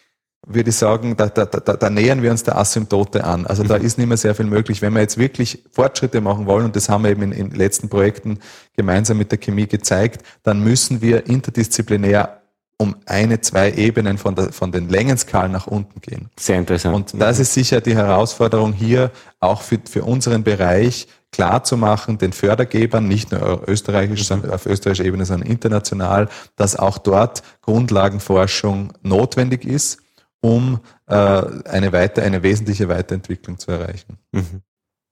würde ich sagen, da, da, da, da nähern wir uns der Asymptote an. Also da ist nicht mehr sehr viel möglich. Wenn wir jetzt wirklich Fortschritte machen wollen, und das haben wir eben in, in letzten Projekten gemeinsam mit der Chemie gezeigt, dann müssen wir interdisziplinär um eine, zwei Ebenen von, der, von den Längenskalen nach unten gehen. Sehr interessant. Und das ist sicher die Herausforderung hier auch für, für unseren Bereich, klar zu machen, den Fördergebern, nicht nur österreichisch, sondern auf österreichischer Ebene, sondern international, dass auch dort Grundlagenforschung notwendig ist, um äh, eine weiter, eine wesentliche Weiterentwicklung zu erreichen. Mhm.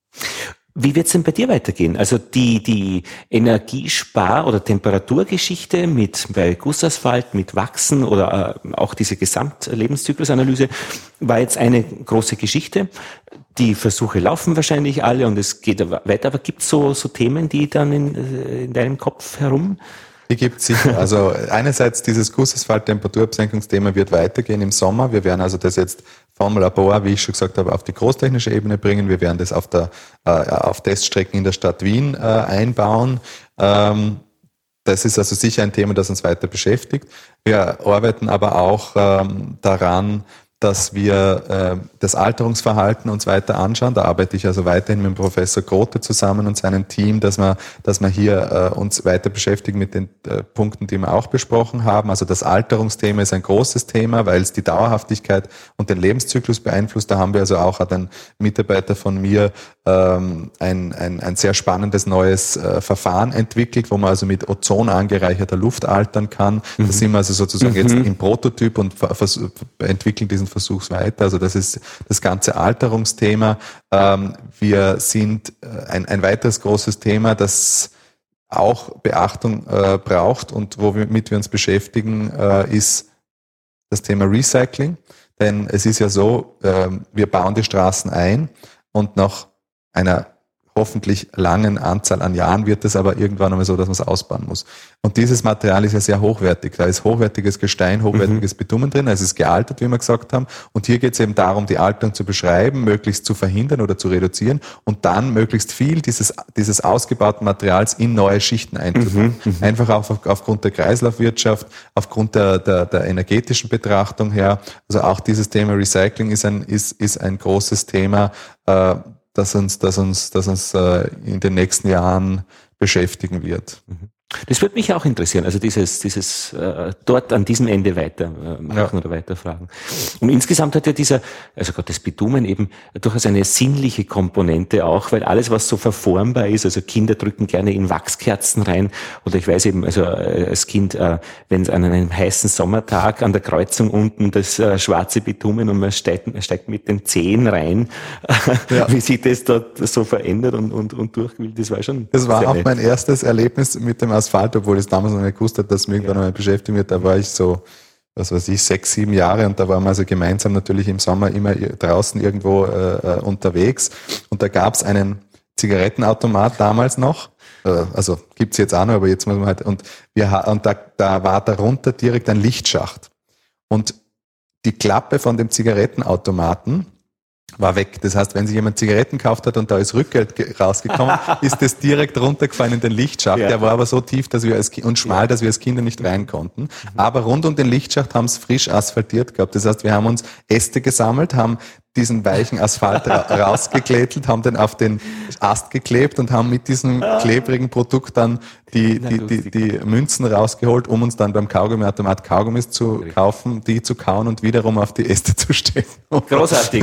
Wie wird es denn bei dir weitergehen? Also die, die Energiespar- oder Temperaturgeschichte mit bei Gussasphalt, mit Wachsen oder äh, auch diese Gesamtlebenszyklusanalyse war jetzt eine große Geschichte. Die Versuche laufen wahrscheinlich alle und es geht weiter. Aber gibt es so, so Themen, die dann in, in deinem Kopf herum? Die gibt es sicher. Also einerseits dieses Gussasphalt-Temperaturabsenkungsthema wird weitergehen im Sommer. Wir werden also das jetzt vom Labor, wie ich schon gesagt habe, auf die großtechnische Ebene bringen. Wir werden das auf der äh, auf Teststrecken in der Stadt Wien äh, einbauen. Ähm, das ist also sicher ein Thema, das uns weiter beschäftigt. Wir arbeiten aber auch ähm, daran, dass wir äh, das Alterungsverhalten uns weiter anschauen. Da arbeite ich also weiterhin mit dem Professor Grote zusammen und seinem Team, dass wir, dass wir hier äh, uns weiter beschäftigen mit den äh, Punkten, die wir auch besprochen haben. Also das Alterungsthema ist ein großes Thema, weil es die Dauerhaftigkeit und den Lebenszyklus beeinflusst. Da haben wir also auch, hat ein Mitarbeiter von mir ähm, ein, ein, ein sehr spannendes neues äh, Verfahren entwickelt, wo man also mit Ozon angereicherter Luft altern kann. Mhm. Da sind wir also sozusagen mhm. jetzt im Prototyp und vers- entwickeln diesen Versuchs weiter. Also das ist das ganze Alterungsthema. Ähm, wir sind äh, ein, ein weiteres großes Thema, das auch Beachtung äh, braucht und womit wir uns beschäftigen, äh, ist das Thema Recycling. Denn es ist ja so, äh, wir bauen die Straßen ein und nach einer hoffentlich langen Anzahl an Jahren wird es aber irgendwann einmal so, dass man es ausbauen muss. Und dieses Material ist ja sehr hochwertig. Da ist hochwertiges Gestein, hochwertiges mhm. Bitumen drin, es ist gealtert, wie wir gesagt haben. Und hier geht es eben darum, die Alterung zu beschreiben, möglichst zu verhindern oder zu reduzieren und dann möglichst viel dieses, dieses ausgebauten Materials in neue Schichten einzubauen. Mhm. Einfach auf, aufgrund der Kreislaufwirtschaft, aufgrund der, der, der energetischen Betrachtung her. Also auch dieses Thema Recycling ist ein, ist, ist ein großes Thema, äh, das uns, das uns, das uns äh, in den nächsten Jahren beschäftigen wird. Das würde mich auch interessieren, also dieses, dieses äh, dort an diesem Ende weitermachen äh, ja. oder weiterfragen. Und insgesamt hat ja dieser, also Gott, das Bitumen eben durchaus eine sinnliche Komponente auch, weil alles, was so verformbar ist, also Kinder drücken gerne in Wachskerzen rein oder ich weiß eben, also äh, als Kind, äh, wenn es an einem heißen Sommertag an der Kreuzung unten das äh, schwarze Bitumen und man steigt, steigt mit den Zehen rein, ja. wie sich das dort so verändert und, und, und durchquillt, das war schon Das war auch nett. Mein erstes Erlebnis mit dem Asphalt, obwohl ich damals noch nicht gewusst habe, dass mich irgendwann ja. mal beschäftigen wird. Da war ich so, was weiß ich, sechs, sieben Jahre und da waren wir also gemeinsam natürlich im Sommer immer draußen irgendwo äh, unterwegs und da gab es einen Zigarettenautomat damals noch. Äh, also gibt's jetzt auch noch, aber jetzt muss man halt, und wir und da, da war darunter direkt ein Lichtschacht. Und die Klappe von dem Zigarettenautomaten war weg. Das heißt, wenn sich jemand Zigaretten gekauft hat und da ist Rückgeld ge- rausgekommen, ist das direkt runtergefallen in den Lichtschacht. Ja. Der war aber so tief, dass wir als Ki- und schmal, dass wir als Kinder nicht rein konnten. Mhm. Aber rund um den Lichtschacht haben es frisch asphaltiert gehabt. Das heißt, wir haben uns Äste gesammelt, haben diesen weichen Asphalt ra- rausgeklettelt, haben den auf den Ast geklebt und haben mit diesem klebrigen Produkt dann die, die, die, die Münzen rausgeholt, um uns dann beim Kaugummiautomat Kaugummis zu kaufen, die zu kauen und wiederum auf die Äste zu stecken. Großartig.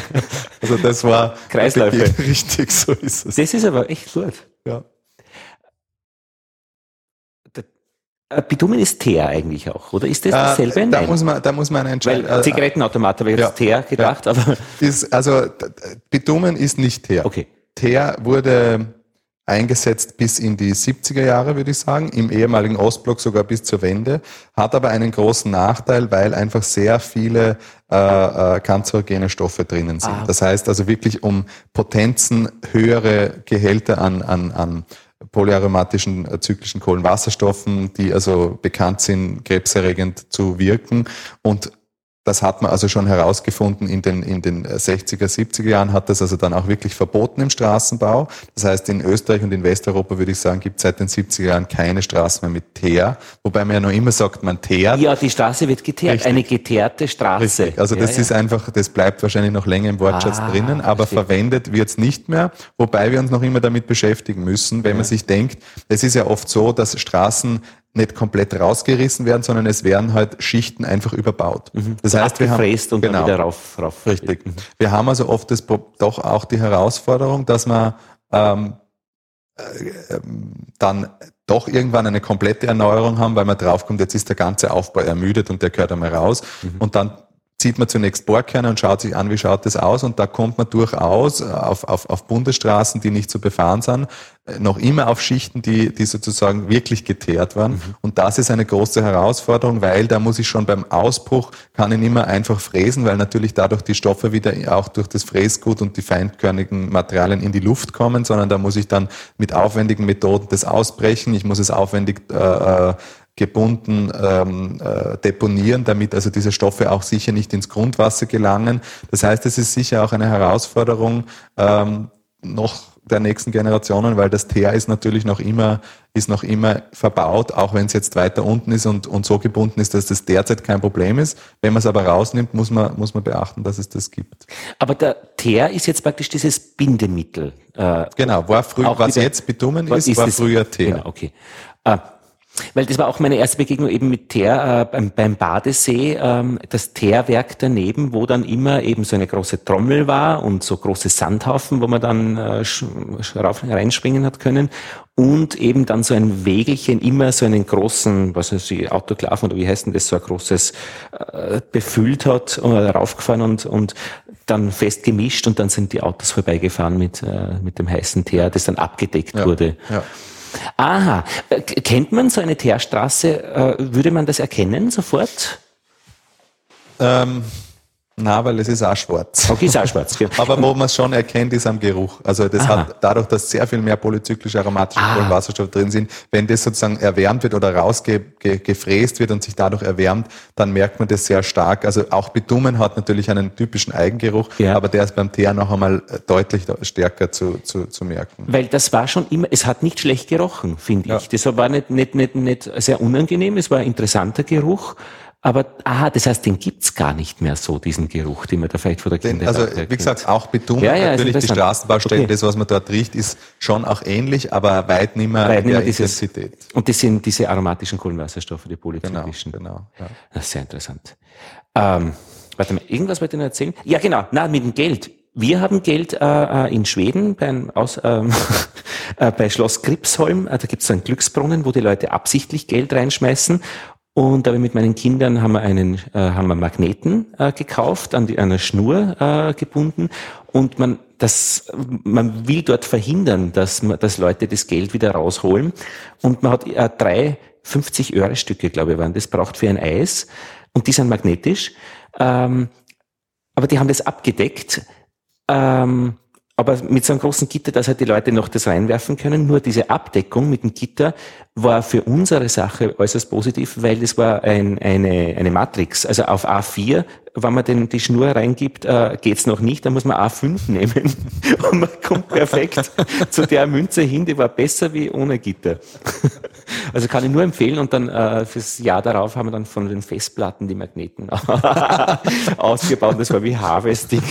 Also das war Kreisläufe. Richtig, so ist es. Das ist aber echt gut. Ja. Bitumen ist Teer eigentlich auch, oder ist das dasselbe? Äh, da muss man, da muss man entscheiden. Weil Zigarettenautomat habe ich jetzt ja, Teer gedacht, ja. aber ist, also Bitumen ist nicht Teer. Okay. Teer wurde eingesetzt bis in die siebziger Jahre, würde ich sagen, im ehemaligen Ostblock sogar bis zur Wende, hat aber einen großen Nachteil, weil einfach sehr viele äh, äh, kanzerogene Stoffe drinnen sind. Ah. Das heißt also wirklich um Potenzen höhere Gehälter an, an, an polyaromatischen äh, zyklischen Kohlenwasserstoffen, die also bekannt sind, krebserregend zu wirken. Und Das hat man also schon herausgefunden in den, in den sechziger, siebziger Jahren, hat das also dann auch wirklich verboten im Straßenbau. Das heißt, in Österreich und in Westeuropa, würde ich sagen, gibt es seit den siebziger Jahren keine Straßen mehr mit Teer. Wobei man ja noch immer sagt, man teert. Ja, die Straße wird geteert. Richtig. Eine geteerte Straße. Richtig. Also ja, das ja. ist einfach, das bleibt wahrscheinlich noch länger im Wortschatz ah, drinnen, aber verstehe. verwendet wird es nicht mehr. Wobei wir uns noch immer damit beschäftigen müssen, wenn ja. man sich denkt, es ist ja oft so, dass Straßen nicht komplett rausgerissen werden, sondern es werden halt Schichten einfach überbaut. Mhm. Das heißt, wir haben und genau, dann wieder rauf, rauf. Richtig. Mhm. Wir haben also oft das, doch auch die Herausforderung, dass man ähm, äh, dann doch irgendwann eine komplette Erneuerung haben, weil man draufkommt, jetzt ist der ganze Aufbau ermüdet und der gehört einmal raus. Mhm. Und dann zieht man zunächst Bohrkerne und schaut sich an, wie schaut das aus, und da kommt man durchaus auf, auf, auf Bundesstraßen, die nicht zu befahren sind, noch immer auf Schichten, die, die sozusagen wirklich geteert waren. Mhm. Und das ist eine große Herausforderung, weil da muss ich schon beim Ausbruch, kann ich nicht mehr einfach fräsen, weil natürlich dadurch die Stoffe wieder auch durch das Fräsgut und die feinkörnigen Materialien in die Luft kommen, sondern da muss ich dann mit aufwendigen Methoden das ausbrechen. Ich muss es aufwendig äh, gebunden ähm, äh, deponieren, damit also diese Stoffe auch sicher nicht ins Grundwasser gelangen. Das heißt, es ist sicher auch eine Herausforderung ähm, noch der nächsten Generationen, weil das Teer ist natürlich noch immer ist noch immer verbaut, auch wenn es jetzt weiter unten ist und, und so gebunden ist, dass das derzeit kein Problem ist. Wenn man es aber rausnimmt, muss man muss man beachten, dass es das gibt. Aber der Teer ist jetzt praktisch dieses Bindemittel. Äh, genau, war früher, was jetzt Bitumen ist, ist, war früher Teer. Genau, okay. Äh, Weil das war auch meine erste Begegnung eben mit Teer äh, beim, beim Badesee, ähm, das Teerwerk daneben, wo dann immer eben so eine große Trommel war und so große Sandhaufen, wo man dann äh, rauf, reinspringen hat können, und eben dann so ein Wägelchen, immer so einen großen, was weiß ich, Autoklaven oder wie heißt denn das, so ein großes äh, befüllt hat, und raufgefahren und, und dann fest gemischt, und dann sind die Autos vorbeigefahren mit, äh, mit dem heißen Teer, das dann abgedeckt ja, wurde. Ja. Aha, kennt man so eine Teerstraße, würde man das erkennen sofort? Ähm, na, weil es ist auch schwarz. Okay, ist auch schwarz. Ja. Aber wo man es schon erkennt, ist am Geruch. Also das Aha. hat dadurch, dass sehr viel mehr polyzyklische aromatische Ah. Kohlenwasserstoffe drin sind, wenn das sozusagen erwärmt wird oder rausgefräst wird und sich dadurch erwärmt, dann merkt man das sehr stark. Also auch Bitumen hat natürlich einen typischen Eigengeruch, ja. aber der ist beim Teer noch einmal deutlich stärker zu, zu, zu merken. Weil das war schon immer, es hat nicht schlecht gerochen, finde Ja. ich. Das war nicht, nicht, nicht, nicht sehr unangenehm, es war ein interessanter Geruch. Aber, aha, das heißt, den gibt's gar nicht mehr so, diesen Geruch, den man da vielleicht vor der Den, Kindheit also, wie gesagt, auch Bitumen, ja, ja, natürlich die Straßenbaustellen, okay. das, was man dort riecht, ist schon auch ähnlich, aber weit nicht mehr Weit in nicht der mehr dieses, Intensität. Und das sind diese aromatischen Kohlenwasserstoffe, die Genau, polyzyklischen. genau. Ja. Das ist sehr interessant. Ähm, warte mal, irgendwas wollte ich noch erzählen? Ja, genau, na, mit dem Geld. Wir haben Geld äh, in Schweden beim, aus, ähm, äh, bei Schloss Gripsholm. Äh, da gibt es so einen Glücksbrunnen, wo die Leute absichtlich Geld reinschmeißen. Und aber mit meinen Kindern haben wir einen, äh, haben wir Magneten äh, gekauft, an die, an einer Schnur äh, gebunden. Und man, das, man will dort verhindern, dass man, dass Leute das Geld wieder rausholen. Und man hat äh, drei fünfzig-Euro-Stücke, glaube ich, waren das, braucht für ein Eis. Und die sind magnetisch. Ähm, aber die haben das abgedeckt. Ähm, aber mit so einem großen Gitter, dass halt die Leute noch das reinwerfen können. Nur diese Abdeckung mit dem Gitter war für unsere Sache äußerst positiv, weil das war ein, eine, eine Matrix. Also auf A vier, wenn man den, die Schnur reingibt, äh, geht's noch nicht, dann muss man A fünf nehmen. Und man kommt perfekt zu der Münze hin, die war besser wie ohne Gitter. Also kann ich nur empfehlen. Und dann äh, fürs Jahr darauf haben wir dann von den Festplatten die Magneten ausgebaut. Das war wie Harvesting.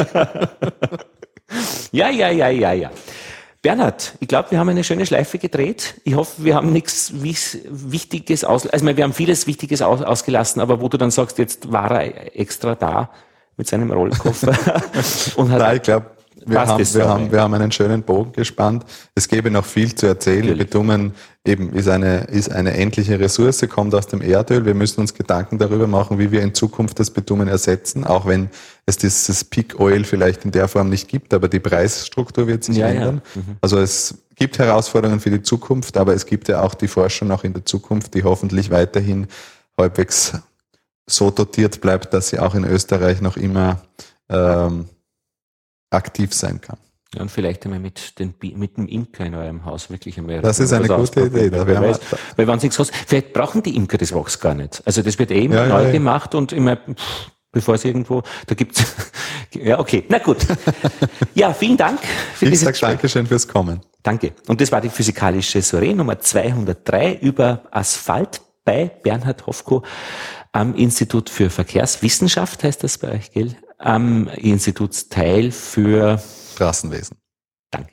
Ja, ja, ja, ja, ja. Bernhard, ich glaube, wir haben eine schöne Schleife gedreht. Ich hoffe, wir haben nichts Wichtiges aus, also wir haben vieles Wichtiges aus, ausgelassen, aber wo du dann sagst, jetzt war er extra da mit seinem Rollkoffer und hat. Nein, ich glaube, wir, haben, wir, haben, wir haben einen schönen Bogen gespannt. Es gäbe noch viel zu erzählen. Natürlich. Bitumen eben ist eine, ist eine endliche Ressource, kommt aus dem Erdöl. Wir müssen uns Gedanken darüber machen, wie wir in Zukunft das Bitumen ersetzen, auch wenn es dieses Peak Oil vielleicht in der Form nicht gibt, aber die Preisstruktur wird sich ja, ändern. Ja. Mhm. Also es gibt Herausforderungen für die Zukunft, aber es gibt ja auch die Forschung auch in der Zukunft, die hoffentlich weiterhin halbwegs so dotiert bleibt, dass sie auch in Österreich noch immer ähm, aktiv sein kann. Ja, und vielleicht einmal mit, den, mit dem Imker in eurem Haus wirklich einmal. Das ist eine gute Idee. Da weil weiß, weil wenn es nichts kostet, vielleicht brauchen die Imker das Wachs gar nicht. Also das wird eh immer ja, neu ja, gemacht und immer, pff, bevor es irgendwo, da gibt's, ja, okay, na gut. Ja, vielen Dank für ich dieses sag Gespräch. Dankeschön fürs Kommen. Danke. Und das war die physikalische Soiree Nummer zweihundertdrei über Asphalt bei Bernhard Hofko am Institut für Verkehrswissenschaft, heißt das bei euch, gell? Am Institutsteil für Straßenwesen. Danke.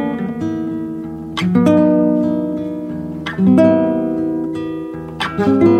Thank you.